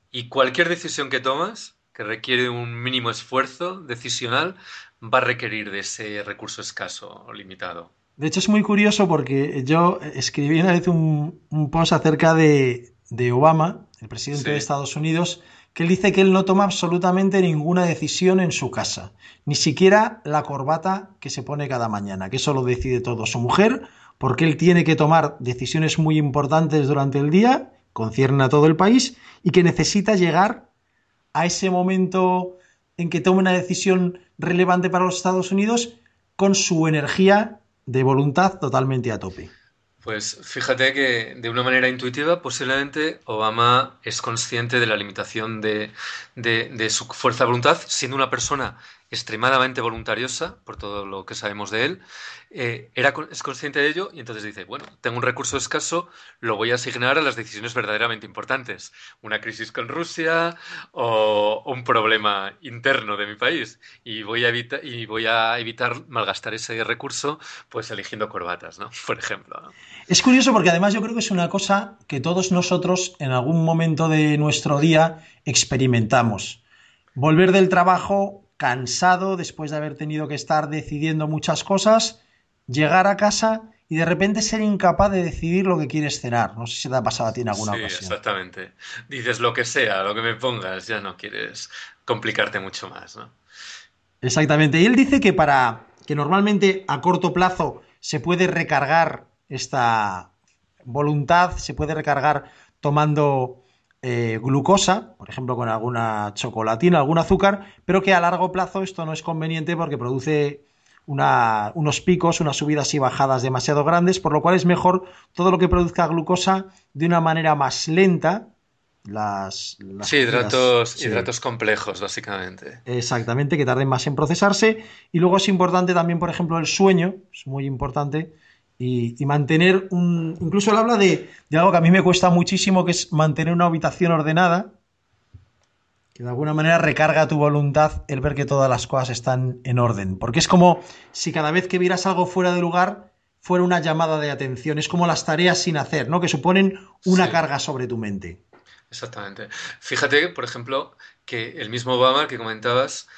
Y cualquier decisión que tomas, que requiere un mínimo esfuerzo decisional, va a requerir de ese recurso escaso o limitado. De hecho, es muy curioso porque yo escribí una vez un post acerca de Obama, el presidente de Sí, Estados Unidos, que él dice que él no toma absolutamente ninguna decisión en su casa, ni siquiera la corbata que se pone cada mañana, que eso lo decide todo su mujer, porque él tiene que tomar decisiones muy importantes durante el día, concierne a todo el país, y que necesita llegar a ese momento en que tome una decisión relevante para los Estados Unidos con su energía de voluntad totalmente a tope. pues fíjate que de una manera intuitiva posiblemente Obama es consciente de la limitación de su fuerza de voluntad, siendo una persona extremadamente voluntariosa, por todo lo que sabemos de él, es consciente de ello y entonces dice, bueno, tengo un recurso escaso, lo voy a asignar a las decisiones verdaderamente importantes, una crisis con Rusia o un problema interno de mi país y voy a evitar malgastar ese recurso pues eligiendo corbatas, ¿no? Por ejemplo, ¿no? Es curioso porque además yo creo que es una cosa que todos nosotros en algún momento de nuestro día experimentamos. Volver del trabajo cansado después de haber tenido que estar decidiendo muchas cosas, llegar a casa y de repente ser incapaz de decidir lo que quieres cenar. No sé si te ha pasado a ti en alguna Sí, ocasión. exactamente. Dices lo que sea, lo que me pongas, ya no quieres complicarte mucho más, ¿no? Exactamente. Y él dice que para que normalmente a corto plazo se puede recargar esta voluntad, se puede recargar tomando glucosa, por ejemplo con alguna chocolatina, algún azúcar, pero que a largo plazo esto no es conveniente porque produce unos picos, unas subidas y bajadas demasiado grandes, por lo cual es mejor todo lo que produzca glucosa de una manera más lenta, las Sí, comidas. Sí. hidratos complejos, básicamente. Exactamente, que tarden más en procesarse. Y luego es importante también, por ejemplo, el sueño, es muy importante. Y mantener un. Incluso él habla de algo que a mí me cuesta muchísimo, que es mantener una habitación ordenada, que de alguna manera recarga tu voluntad el ver que todas las cosas están en orden. Porque es como si cada vez que vieras algo fuera de lugar fuera una llamada de atención. Es como las tareas sin hacer, ¿no? Que suponen una Sí, carga sobre tu mente. exactamente. Fíjate, por ejemplo, que el mismo Obama que comentabas,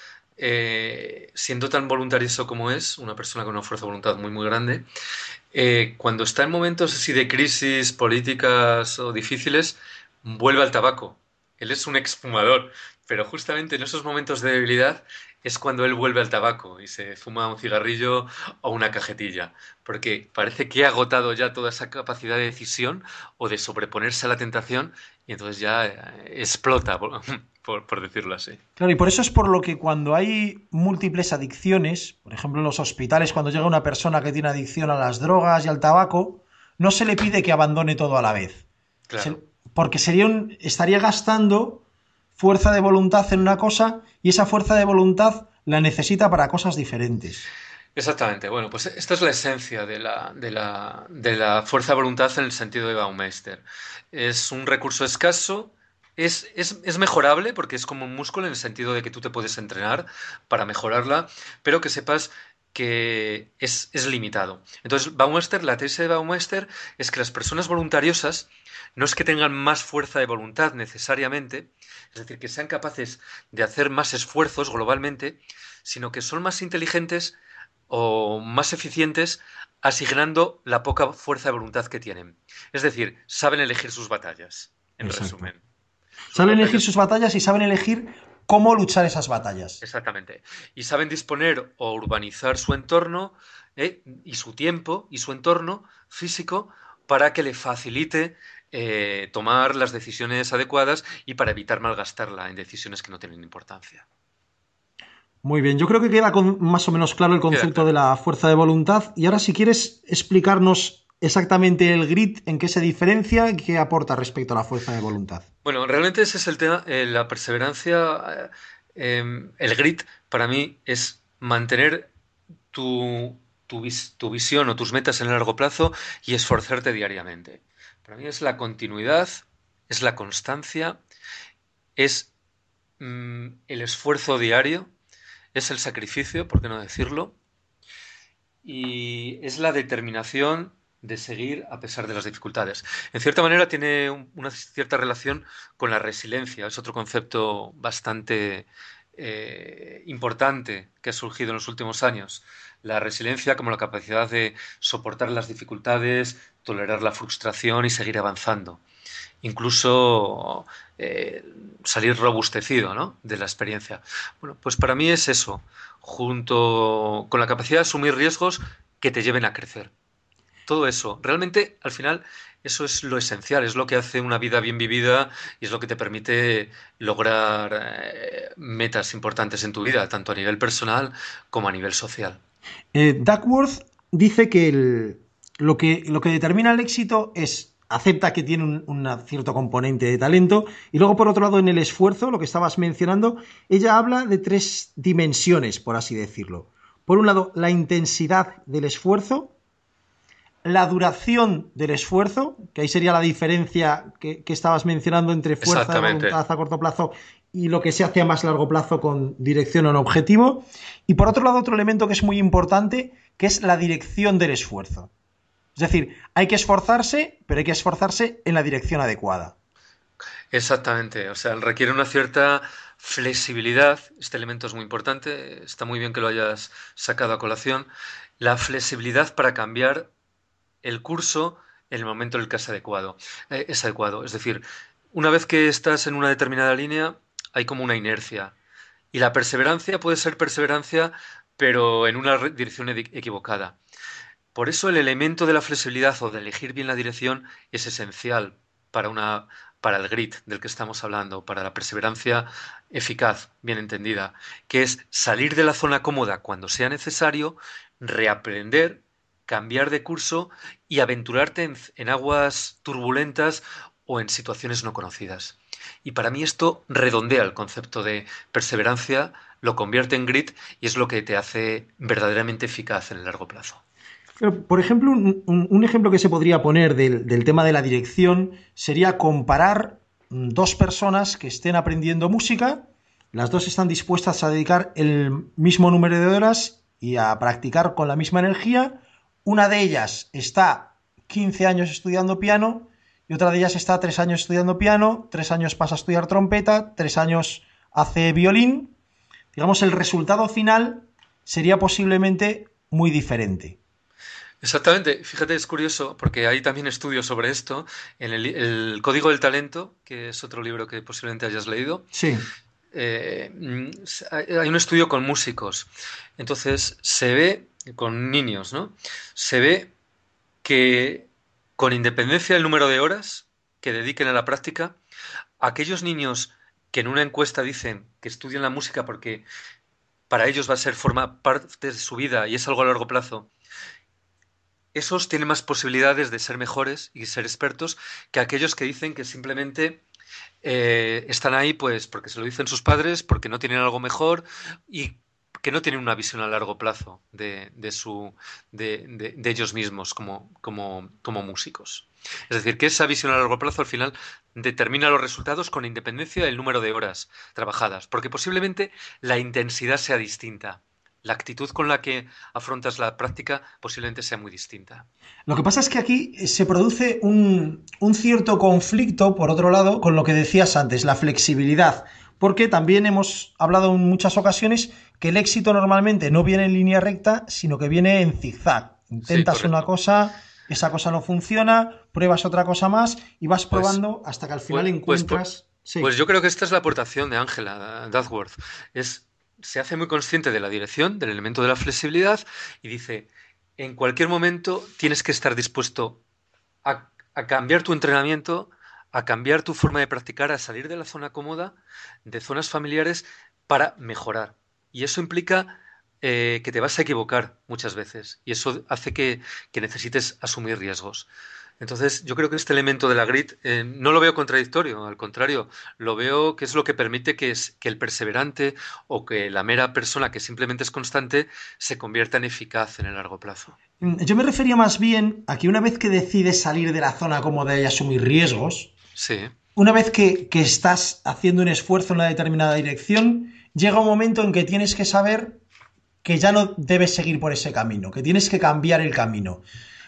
siendo tan voluntarioso como es, una persona con una fuerza de voluntad muy, muy grande, cuando está en momentos así de crisis políticas o difíciles, vuelve al tabaco. Él es un exfumador, pero justamente en esos momentos de debilidad es cuando él vuelve al tabaco y se fuma un cigarrillo o una cajetilla, porque parece que ha agotado ya toda esa capacidad de decisión o de sobreponerse a la tentación y entonces ya explota, por decirlo así. Claro, y por eso es por lo que cuando hay múltiples adicciones, por ejemplo en los hospitales, cuando llega una persona que tiene adicción a las drogas y al tabaco, no se le pide que abandone todo a la vez. Claro. Porque estaría gastando fuerza de voluntad en una cosa y esa fuerza de voluntad la necesita para cosas diferentes. Exactamente. Bueno, pues esta es la esencia de la fuerza de voluntad en el sentido de Baumeister. Es un recurso escaso, es mejorable porque es como un músculo en el sentido de que tú te puedes entrenar para mejorarla, pero que sepas que es limitado. Entonces, Baumeister, la tesis de Baumeister es que las personas voluntariosas no es que tengan más fuerza de voluntad necesariamente, es decir, que sean capaces de hacer más esfuerzos globalmente, sino que son más inteligentes o más eficientes asignando la poca fuerza de voluntad que tienen. Es decir, saben elegir sus batallas, en Exacto. resumen. Sus Saben elegir batallas, sus batallas y saben elegir cómo luchar esas batallas. exactamente. Y saben disponer o urbanizar su entorno y su tiempo y su entorno físico para que le facilite tomar las decisiones adecuadas y para evitar malgastarla en decisiones que no tienen importancia. Muy bien, yo creo que queda más o menos claro el Queda concepto de claro. la fuerza de voluntad. Y ahora, si quieres explicarnos exactamente el grit, en qué se diferencia y qué aporta respecto a la fuerza de voluntad. Bueno, realmente ese es el tema, la perseverancia, el grit para mí es mantener tu visión o tus metas en el largo plazo y esforzarte diariamente. Para mí es la continuidad, es la constancia, es el esfuerzo diario, es el sacrificio, por qué no decirlo, y es la determinación de seguir a pesar de las dificultades. En cierta manera tiene una cierta relación con la resiliencia. Es otro concepto bastante importante que ha surgido en los últimos años. La resiliencia como la capacidad de soportar las dificultades, tolerar la frustración y seguir avanzando. Incluso salir robustecido, ¿no?, de la experiencia. Bueno, pues para mí es eso, junto con la capacidad de asumir riesgos que te lleven a crecer. Todo eso, realmente al final eso es lo esencial, es lo que hace una vida bien vivida y es lo que te permite lograr metas importantes en tu vida, tanto a nivel personal como a nivel social. Duckworth dice que lo que determina el éxito es acepta que tiene un cierto componente de talento y luego por otro lado en el esfuerzo, lo que estabas mencionando, ella habla de 3 dimensiones, por así decirlo. Por un lado, la intensidad del esfuerzo, la duración del esfuerzo, que ahí sería la diferencia que estabas mencionando entre fuerza de Exactamente. voluntad a corto plazo y lo que se hace a más largo plazo con dirección a un objetivo. Y por otro lado, otro elemento que es muy importante, que es la dirección del esfuerzo. Es decir, hay que esforzarse, pero hay que esforzarse en la dirección adecuada. Exactamente, o sea, requiere una cierta flexibilidad, este elemento es muy importante, está muy bien que lo hayas sacado a colación, la flexibilidad para cambiar el curso en el momento en el que es adecuado. Es decir, una vez que estás en una determinada línea, hay como una inercia. Y la perseverancia puede ser perseverancia, pero en una dirección equivocada. Por eso el elemento de la flexibilidad o de elegir bien la dirección es esencial para para el grit del que estamos hablando, para la perseverancia eficaz, bien entendida, que es salir de la zona cómoda cuando sea necesario, reaprender, cambiar de curso y aventurarte en aguas turbulentas o en situaciones no conocidas. Y para mí esto redondea el concepto de perseverancia, lo convierte en grit y es lo que te hace verdaderamente eficaz en el largo plazo. Por ejemplo, un ejemplo que se podría poner del tema de la dirección sería comparar 2 personas que estén aprendiendo música, las dos están dispuestas a dedicar el mismo número de horas y a practicar con la misma energía. Una de ellas está 15 años estudiando piano y otra de ellas está 3 años estudiando piano, 3 años pasa a estudiar trompeta, 3 años hace violín. Digamos, el resultado final sería posiblemente muy diferente. Exactamente, fíjate, es curioso porque hay también estudios sobre esto en el Código del Talento, que es otro libro que posiblemente hayas leído. Sí. Hay un estudio con músicos, entonces se ve con niños, ¿no? Se ve que con independencia del número de horas que dediquen a la práctica, aquellos niños que en una encuesta dicen que estudian la música porque para ellos va a ser forma parte de su vida y es algo a largo plazo, esos tienen más posibilidades de ser mejores y ser expertos que aquellos que dicen que simplemente están ahí pues porque se lo dicen sus padres, porque no tienen algo mejor y que no tienen una visión a largo plazo de ellos mismos como músicos. Es decir, que esa visión a largo plazo al final determina los resultados con independencia del número de horas trabajadas, porque posiblemente la intensidad sea distinta. La actitud con la que afrontas la práctica posiblemente sea muy distinta. Lo que pasa es que aquí se produce un cierto conflicto, por otro lado, con lo que decías antes, la flexibilidad, porque también hemos hablado en muchas ocasiones que el éxito normalmente no viene en línea recta, sino que viene en zigzag. Sí, Intentas una correcto. cosa, esa cosa no funciona, pruebas otra cosa más y vas Pues, probando hasta que al final pues, pues, pues, encuentras... pues Sí. yo creo que esta es la aportación de Angela Duckworth. Se hace muy consciente de la dirección, del elemento de la flexibilidad, y dice, en cualquier momento tienes que estar dispuesto a cambiar tu entrenamiento, a cambiar tu forma de practicar, a salir de la zona cómoda, de zonas familiares, para mejorar. Y eso implica que te vas a equivocar muchas veces, y eso hace que necesites asumir riesgos. Entonces, yo creo que este elemento de la grit no lo veo contradictorio, al contrario, lo veo que es lo que permite que el perseverante o que la mera persona que simplemente es constante se convierta en eficaz en el largo plazo. Yo me refería más bien a que una vez que decides salir de la zona cómoda y asumir riesgos, Sí, una vez que estás haciendo un esfuerzo en una determinada dirección, llega un momento en que tienes que saber que ya no debes seguir por ese camino, que tienes que cambiar el camino.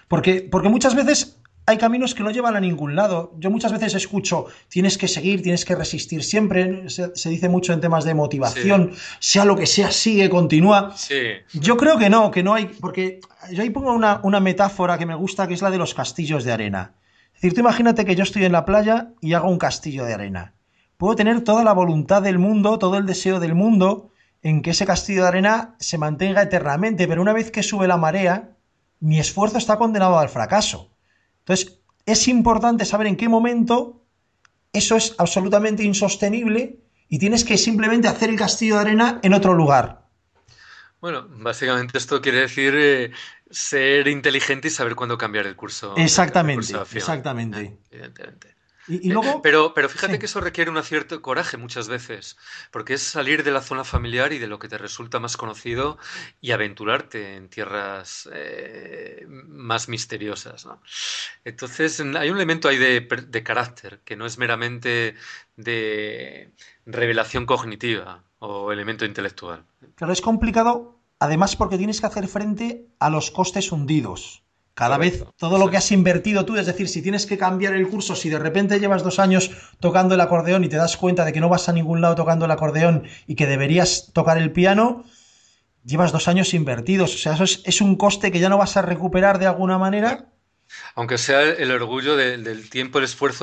Porque muchas veces hay caminos que no llevan a ningún lado. Yo muchas veces escucho, tienes que seguir, tienes que resistir siempre. Se dice mucho en temas de Sí, motivación, sea lo que sea, sigue, continúa. sí, Yo creo que no hay, porque yo ahí pongo una metáfora que me gusta, que es la de los castillos de arena. Es decir, tú imagínate que yo estoy en la playa y hago un castillo de arena. Puedo tener toda la voluntad del mundo, todo el deseo del mundo en que ese castillo de arena se mantenga eternamente, pero una vez que sube la marea, mi esfuerzo está condenado al fracaso. Entonces, es importante saber en qué momento eso es absolutamente insostenible y tienes que simplemente hacer el castillo de arena en otro lugar. bueno, básicamente esto quiere decir ser inteligente y saber cuándo cambiar el curso de Exactamente, acción, exactamente. evidentemente. Y luego, Pero fíjate sí, que eso requiere un cierto coraje muchas veces, porque es salir de la zona familiar y de lo que te resulta más conocido y aventurarte en tierras más misteriosas, ¿no? Entonces, hay un elemento ahí de carácter, que no es meramente de revelación cognitiva o elemento intelectual. claro, es complicado, además porque tienes que hacer frente a los costes hundidos. Cada vez Correcto, todo lo eso que has es. invertido tú, es decir, si tienes que cambiar el curso, si de repente llevas 2 años tocando el acordeón y te das cuenta de que no vas a ningún lado tocando el acordeón y que deberías tocar el piano, llevas 2 años invertidos. O sea, eso es un coste que ya no vas a recuperar de alguna Claro. manera. Aunque sea el orgullo del tiempo, el esfuerzo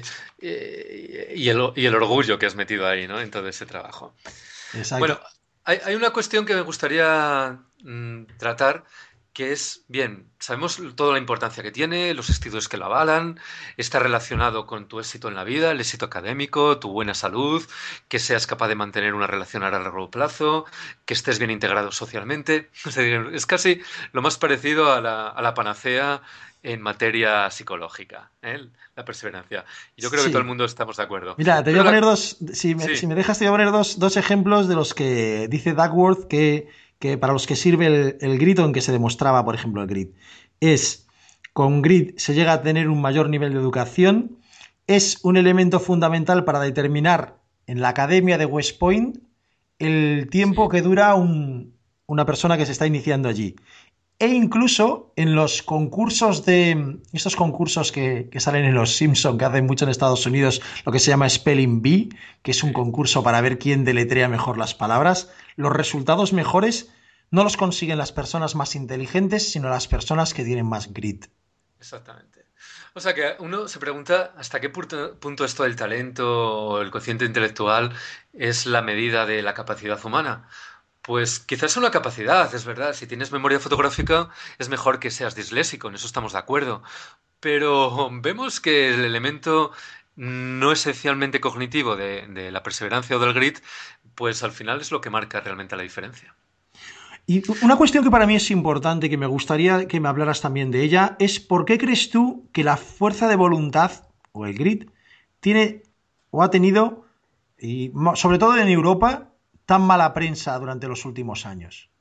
y el orgullo que has metido ahí, ¿no? En todo ese trabajo. Exacto. Bueno, hay una cuestión que me gustaría tratar, que es, bien, sabemos toda la importancia que tiene, los estudios que lo avalan, está relacionado con tu éxito en la vida, el éxito académico, tu buena salud, que seas capaz de mantener una relación a largo plazo, que estés bien integrado socialmente. Es decir, es casi lo más parecido a la panacea en materia psicológica, ¿eh? La perseverancia. Y yo creo que todo el Sí. mundo estamos de acuerdo. Mira, te voy Pero a poner dos, si sí, me dejas, te voy a poner dos ejemplos de los que dice Duckworth que para los que sirve el grit o en que se demostraba, por ejemplo, el grit. Es, con grit se llega a tener un mayor nivel de educación, es un elemento fundamental para determinar en la academia de West Point el tiempo sí. que dura una persona que se está iniciando allí. E incluso en los concursos estos concursos que salen en los Simpson, que hacen mucho en Estados Unidos, lo que se llama Spelling Bee, que es un Sí. concurso para ver quién deletrea mejor las palabras, los resultados mejores no los consiguen las personas más inteligentes, sino las personas que tienen más grit. Exactamente. O sea que uno se pregunta hasta qué punto esto del talento o el cociente intelectual es la medida de la capacidad humana. Pues quizás es una capacidad, es verdad. Si tienes memoria fotográfica, es mejor que seas disléxico, en eso estamos de acuerdo. Pero vemos que el elemento no esencialmente cognitivo de la perseverancia o del grit, pues al final es lo que marca realmente la diferencia. Y una cuestión que para mí es importante, que me gustaría que me hablaras también de ella, es por qué crees tú que la fuerza de voluntad o el grit tiene o ha tenido, y sobre todo en Europa, tan mala prensa durante los últimos años.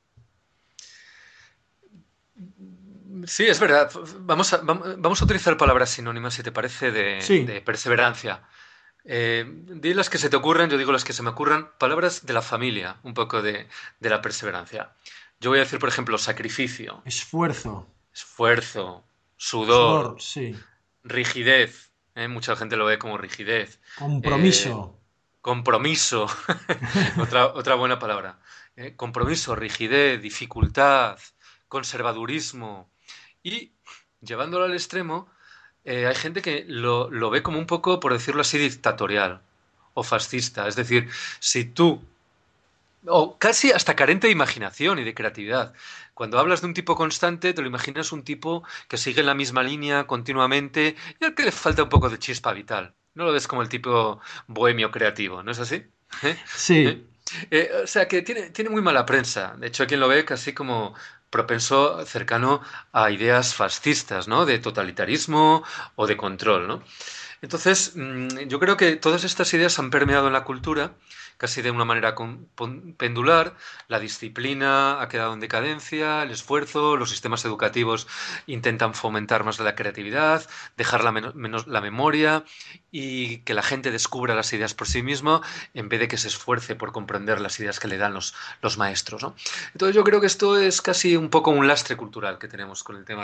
Sí, es verdad. Vamos a utilizar palabras sinónimas, si te parece, Sí, de perseverancia. Di las que se te ocurran, yo digo las que se me ocurran. Palabras de la familia, un poco de la perseverancia. Yo voy a decir, por ejemplo, sacrificio, esfuerzo, esfuerzo, sudor, sudor, sí, rigidez. Mucha gente lo ve como rigidez. compromiso. Eh, compromiso, otra buena palabra. Compromiso, rigidez, dificultad, conservadurismo. Y llevándolo al extremo, hay gente que lo ve como un poco, por decirlo así, dictatorial o fascista. Es decir, si tú, o casi hasta carente de imaginación y de creatividad. Cuando hablas de un tipo constante, te lo imaginas un tipo que sigue en la misma línea continuamente y al que le falta un poco de chispa vital. No lo ves como el tipo bohemio creativo, ¿no es así? ¿Eh? ¿Eh? Sí, O sea que tiene muy mala prensa. De hecho, hay quien lo ve casi como propenso, cercano a ideas fascistas, ¿no? De totalitarismo o de control, ¿no? Entonces, yo creo que todas estas ideas han permeado en la cultura, casi de una manera pendular. La disciplina ha quedado en decadencia, el esfuerzo, los sistemas educativos intentan fomentar más la creatividad, dejar menos la memoria y que la gente descubra las ideas por sí misma en vez de que se esfuerce por comprender las ideas que le dan los maestros, ¿no? Entonces yo creo que esto es casi un poco un lastre cultural que tenemos con el tema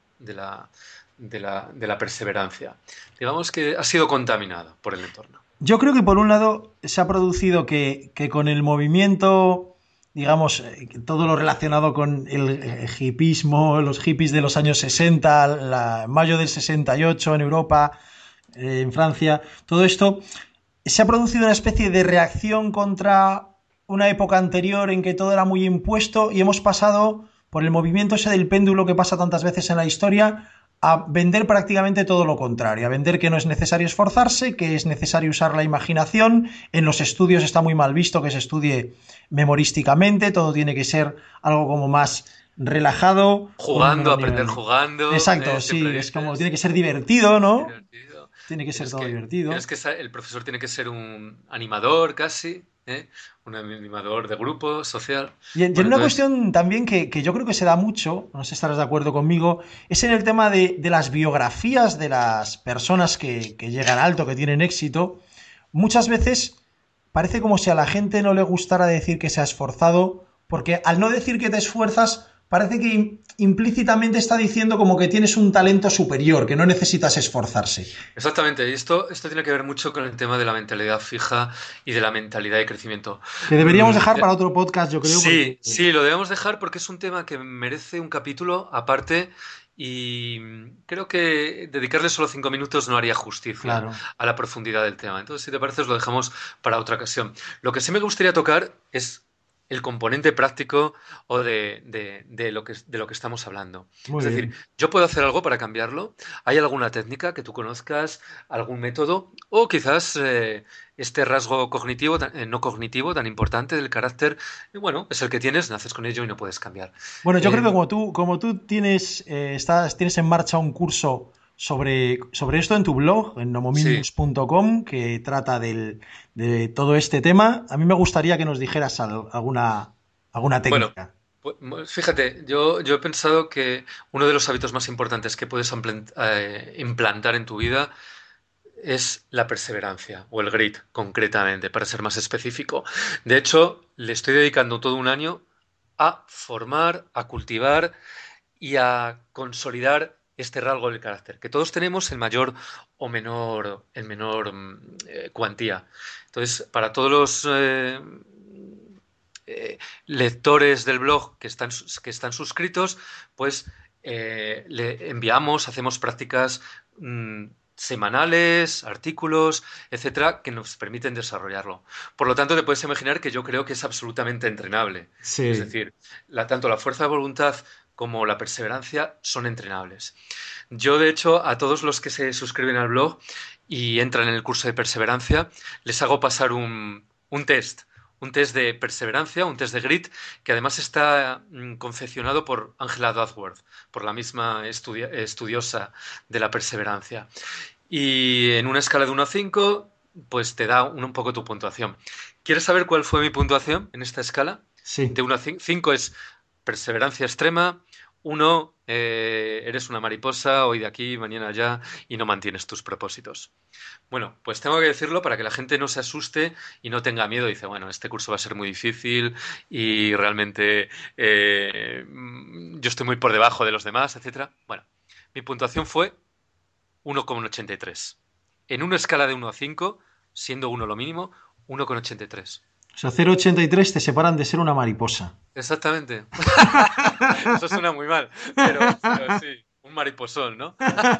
de la perseverancia. Digamos que ha sido contaminado por el entorno. Yo creo que por un lado se ha producido que con el movimiento, digamos, todo lo relacionado con el hipismo, los hippies de los años 60, mayo del 68 en Europa, en Francia, todo esto, se ha producido una especie de reacción contra una época anterior en que todo era muy impuesto y hemos pasado por el movimiento ese del péndulo que pasa tantas veces en la historia a vender prácticamente todo lo contrario, a vender que no es necesario esforzarse, que es necesario usar la imaginación. En los estudios está muy mal visto que se estudie memorísticamente, todo tiene que ser algo como más relajado, con un Jugando, menor aprender nivel. jugando, Exacto, sí, siempre es como tiene dices. que ser divertido, ¿no? Divertido. Tiene que ser Tienes todo que, divertido. el profesor tiene que ser un animador casi, ¿eh? Un animador de grupo, social. Y en Bueno, una entonces, cuestión también que yo creo que se da mucho, no sé si estarás de acuerdo conmigo, es en el tema de las biografías de las personas que llegan alto, que tienen éxito. Muchas veces parece como si a la gente no le gustara decir que se ha esforzado, porque al no decir que te esfuerzas, parece que implícitamente está diciendo como que tienes un talento superior, que no necesitas esforzarse. exactamente, y esto tiene que ver mucho con el tema de la mentalidad fija y de la mentalidad de crecimiento. Que deberíamos dejar para otro podcast, yo creo, Sí, porque... sí, lo debemos dejar porque es un tema que merece un capítulo aparte y creo que dedicarle solo 5 minutos no haría justicia Claro, a la profundidad del tema. Entonces, si te parece, os lo dejamos para otra ocasión. Lo que sí me gustaría tocar es el componente práctico o de lo que estamos hablando. muy Es decir, bien. yo puedo hacer algo para cambiarlo. ¿Hay alguna técnica que tú conozcas, algún método o quizás este rasgo cognitivo, no cognitivo tan importante del carácter? Y bueno, es el que tienes, naces con ello y no puedes cambiar. Bueno, yo creo que Eh, como tú tienes, tienes en marcha un curso sobre esto en tu blog, en sí, nomominimus.com, que trata de todo este tema, a mí me gustaría que nos dijeras alguna bueno, técnica. fíjate, yo he pensado que uno de los hábitos más importantes que puedes implantar en tu vida es la perseverancia o el grit, concretamente, para ser más específico. De hecho, le estoy dedicando todo un año a formar, a cultivar y a consolidar este rasgo del carácter, que todos tenemos en menor cuantía. Entonces, para todos los lectores del blog que están suscritos, pues le enviamos, hacemos prácticas semanales, artículos, etcétera, que nos permiten desarrollarlo. Por lo tanto, te puedes imaginar que yo creo que es absolutamente entrenable. Es Sí. decir, tanto la fuerza de voluntad como la perseverancia son entrenables. Yo, de hecho, a todos los que se suscriben al blog y entran en el curso de perseverancia, les hago pasar un test de perseverancia, un test de grit, que además está confeccionado por Angela Duckworth, por la misma estudiosa de la perseverancia. Y en una escala de 1 a 5, pues te da un poco tu puntuación. ¿Quieres saber cuál fue mi puntuación en esta escala? De Sí. 1 a 5, 5 es perseverancia extrema, 1 eres una mariposa, hoy de aquí, mañana allá, y no mantienes tus propósitos. Bueno, pues tengo que decirlo para que la gente no se asuste y no tenga miedo. Dice, bueno, este curso va a ser muy difícil y realmente yo estoy muy por debajo de los demás, etcétera. Bueno, mi puntuación fue 1,83. En una escala de 1 a 5, siendo 1 lo mínimo, 1,83. O sea, 0,83 te separan de ser una mariposa. Exactamente. Eso suena muy mal, pero sí, un mariposón, ¿no?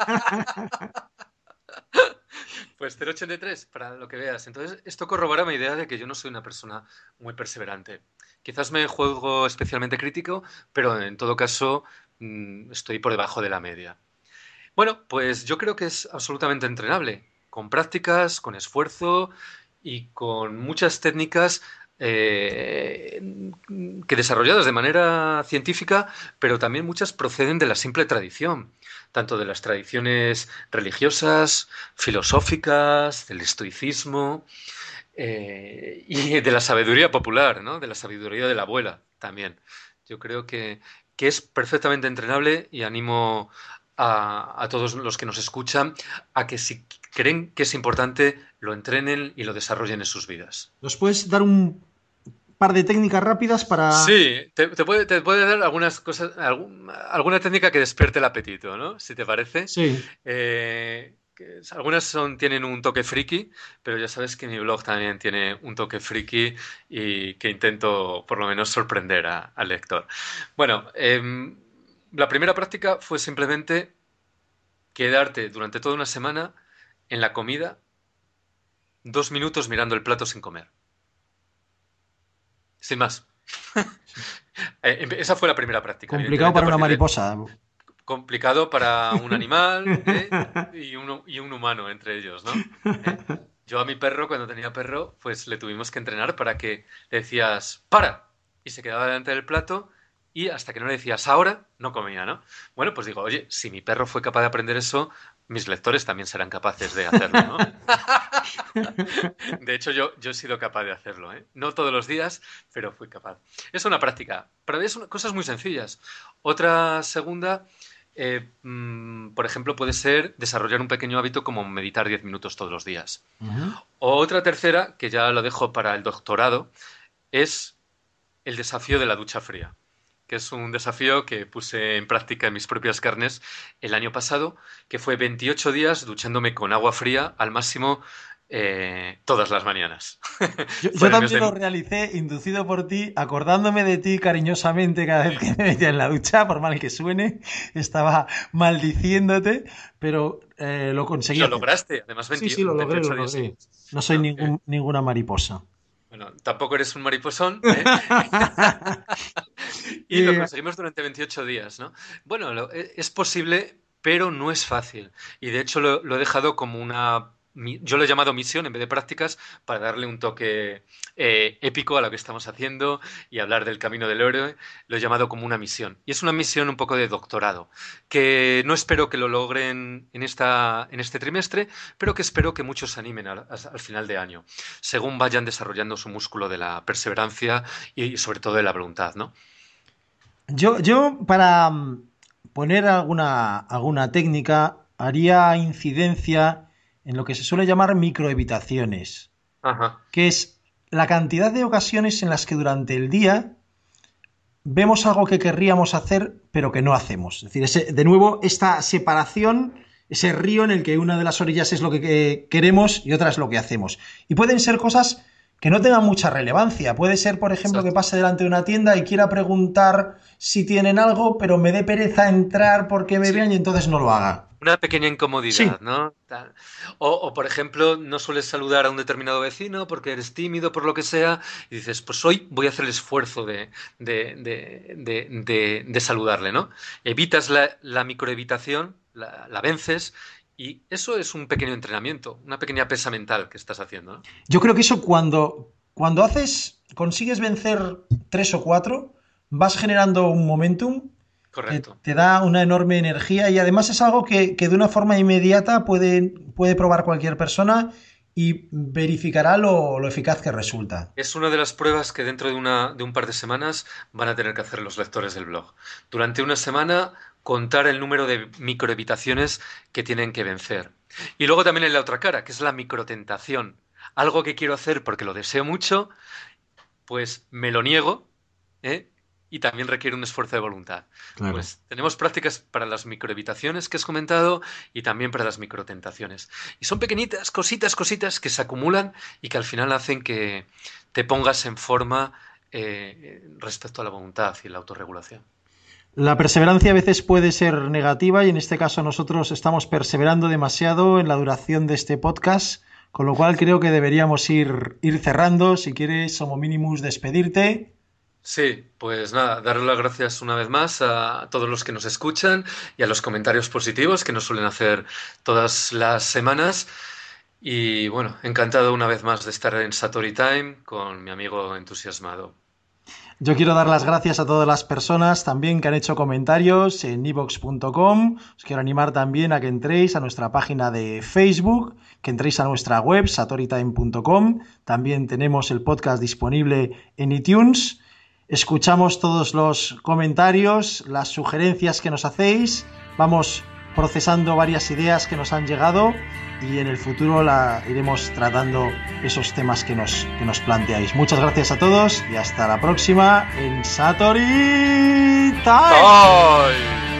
Pues 0,83 para lo que veas. Entonces, esto corrobora mi idea de que yo no soy una persona muy perseverante. Quizás me juego especialmente crítico, pero en todo caso estoy por debajo de la media. Bueno, pues yo creo que es absolutamente entrenable, con prácticas, con esfuerzo y con muchas técnicas eh, que desarrolladas de manera científica, pero también muchas proceden de la simple tradición, tanto de las tradiciones religiosas, filosóficas, del estoicismo. y de la sabiduría popular, ¿no? De la sabiduría de la abuela también. Yo creo que es perfectamente entrenable y animo a todos los que nos escuchan a que si creen que es importante, lo entrenen y lo desarrollen en sus vidas. ¿Nos puedes dar un par de técnicas rápidas para... Sí, te puede dar algunas cosas, alguna técnica que despierte el apetito, ¿no? Si te parece. Sí. Algunas tienen un toque friki, pero ya sabes que mi blog también tiene un toque friki y que intento por lo menos sorprender al lector. Bueno, la primera práctica fue simplemente quedarte durante toda una semana en la comida 2 minutos mirando el plato sin comer. Sin más. Esa fue la primera práctica, Complicado evidentemente, para una porque mariposa. complicado para un animal, y un humano entre ellos, ¿no? ¿Eh? Yo a mi perro, cuando tenía perro, pues le tuvimos que entrenar para que le decías ¡para! Y se quedaba delante del plato y hasta que no le decías ahora, no comía, ¿no? Bueno, pues digo, oye, si mi perro fue capaz de aprender eso, mis lectores también serán capaces de hacerlo, ¿no? De hecho, yo he sido capaz de hacerlo, ¿eh? No todos los días, pero fui capaz. Es una práctica, pero es cosas muy sencillas. Otra segunda, por ejemplo, puede ser desarrollar un pequeño hábito como meditar 10 minutos todos los días. Ujú. O otra tercera, que ya lo dejo para el doctorado, es el desafío de la ducha fría, que es un desafío que puse en práctica en mis propias carnes el año pasado, que fue 28 días duchándome con agua fría al máximo todas las mañanas. Yo Fue en el mes también de... lo realicé, inducido por ti, acordándome de ti cariñosamente cada vez que me metía en la ducha, por mal que suene, estaba maldiciéndote, pero lo conseguí Lo hacer. lograste, además Sí, sí, lo logré, lo 28 días logré. seguidos, No soy ¿no? ninguna mariposa. Bueno, tampoco eres un mariposón, ¿eh? Y lo Eh, conseguimos durante 28 días, ¿no? Bueno, es posible, pero no es fácil. Y de hecho lo he dejado como yo lo he llamado misión en vez de prácticas para darle un toque épico a lo que estamos haciendo y hablar del camino del héroe. Lo he llamado como una misión. Y es una misión un poco de doctorado, que no espero que lo logren en este trimestre, pero que espero que muchos se animen al final de año, según vayan desarrollando su músculo de la perseverancia y sobre todo de la voluntad, ¿no? yo para poner alguna técnica, haría incidencia en lo que se suele llamar microevitaciones, Ajá. que es la cantidad de ocasiones en las que durante el día vemos algo que querríamos hacer, pero que no hacemos. Es decir, de nuevo, esta separación, ese río en el que una de las orillas es lo que queremos y otra es lo que hacemos. Y pueden ser cosas que no tengan mucha relevancia. Puede ser, por ejemplo, que Exacto. pase delante de una tienda y quiera preguntar si tienen algo, pero me dé pereza entrar porque me Sí, vean y entonces no lo haga. una pequeña Sí, incomodidad, ¿no? O, por ejemplo, no sueles saludar a un determinado vecino porque eres tímido, por lo que sea, y dices, pues hoy voy a hacer el esfuerzo de saludarle, ¿no? Evitas la microevitación, la vences, y eso es un pequeño entrenamiento, una pequeña pesa mental que estás haciendo, ¿no? yo creo que eso cuando consigues vencer tres o cuatro, vas generando un momentum que Correcto. te da una enorme energía y además es algo que de una forma inmediata puede probar cualquier persona y verificará lo eficaz que resulta. Es una de las pruebas que dentro de un par de semanas van a tener que hacer los lectores del blog. Durante una semana, contar el número de microevitaciones que tienen que vencer. Y luego también en la otra cara, que es la microtentación. Algo que quiero hacer porque lo deseo mucho, pues me lo niego, ¿eh? Y también requiere un esfuerzo de voluntad. Claro. Pues tenemos prácticas para las microevitaciones que has comentado y también para las microtentaciones. Y son pequeñitas, cositas, cositas que se acumulan y que al final hacen que te pongas en forma respecto a la voluntad y la autorregulación. La perseverancia a veces puede ser negativa y en este caso nosotros estamos perseverando demasiado en la duración de este podcast, con lo cual creo que deberíamos ir cerrando. Si quieres, como mínimo, despedirte. Sí, pues nada, darle las gracias una vez más a todos los que nos escuchan y a los comentarios positivos que nos suelen hacer todas las semanas. Y bueno, encantado una vez más de estar en Satori Time con mi amigo entusiasmado. Yo quiero dar las gracias a todas las personas también que han hecho comentarios en ivox.com. Os quiero animar también a que entréis a nuestra página de Facebook, que entréis a nuestra web, satoritime.com. También tenemos el podcast disponible en iTunes. Escuchamos todos los comentarios, las sugerencias que nos hacéis. Vamos procesando varias ideas que nos han llegado y en el futuro iremos tratando esos temas que nos planteáis. Muchas gracias a todos y hasta la próxima en Satori Time.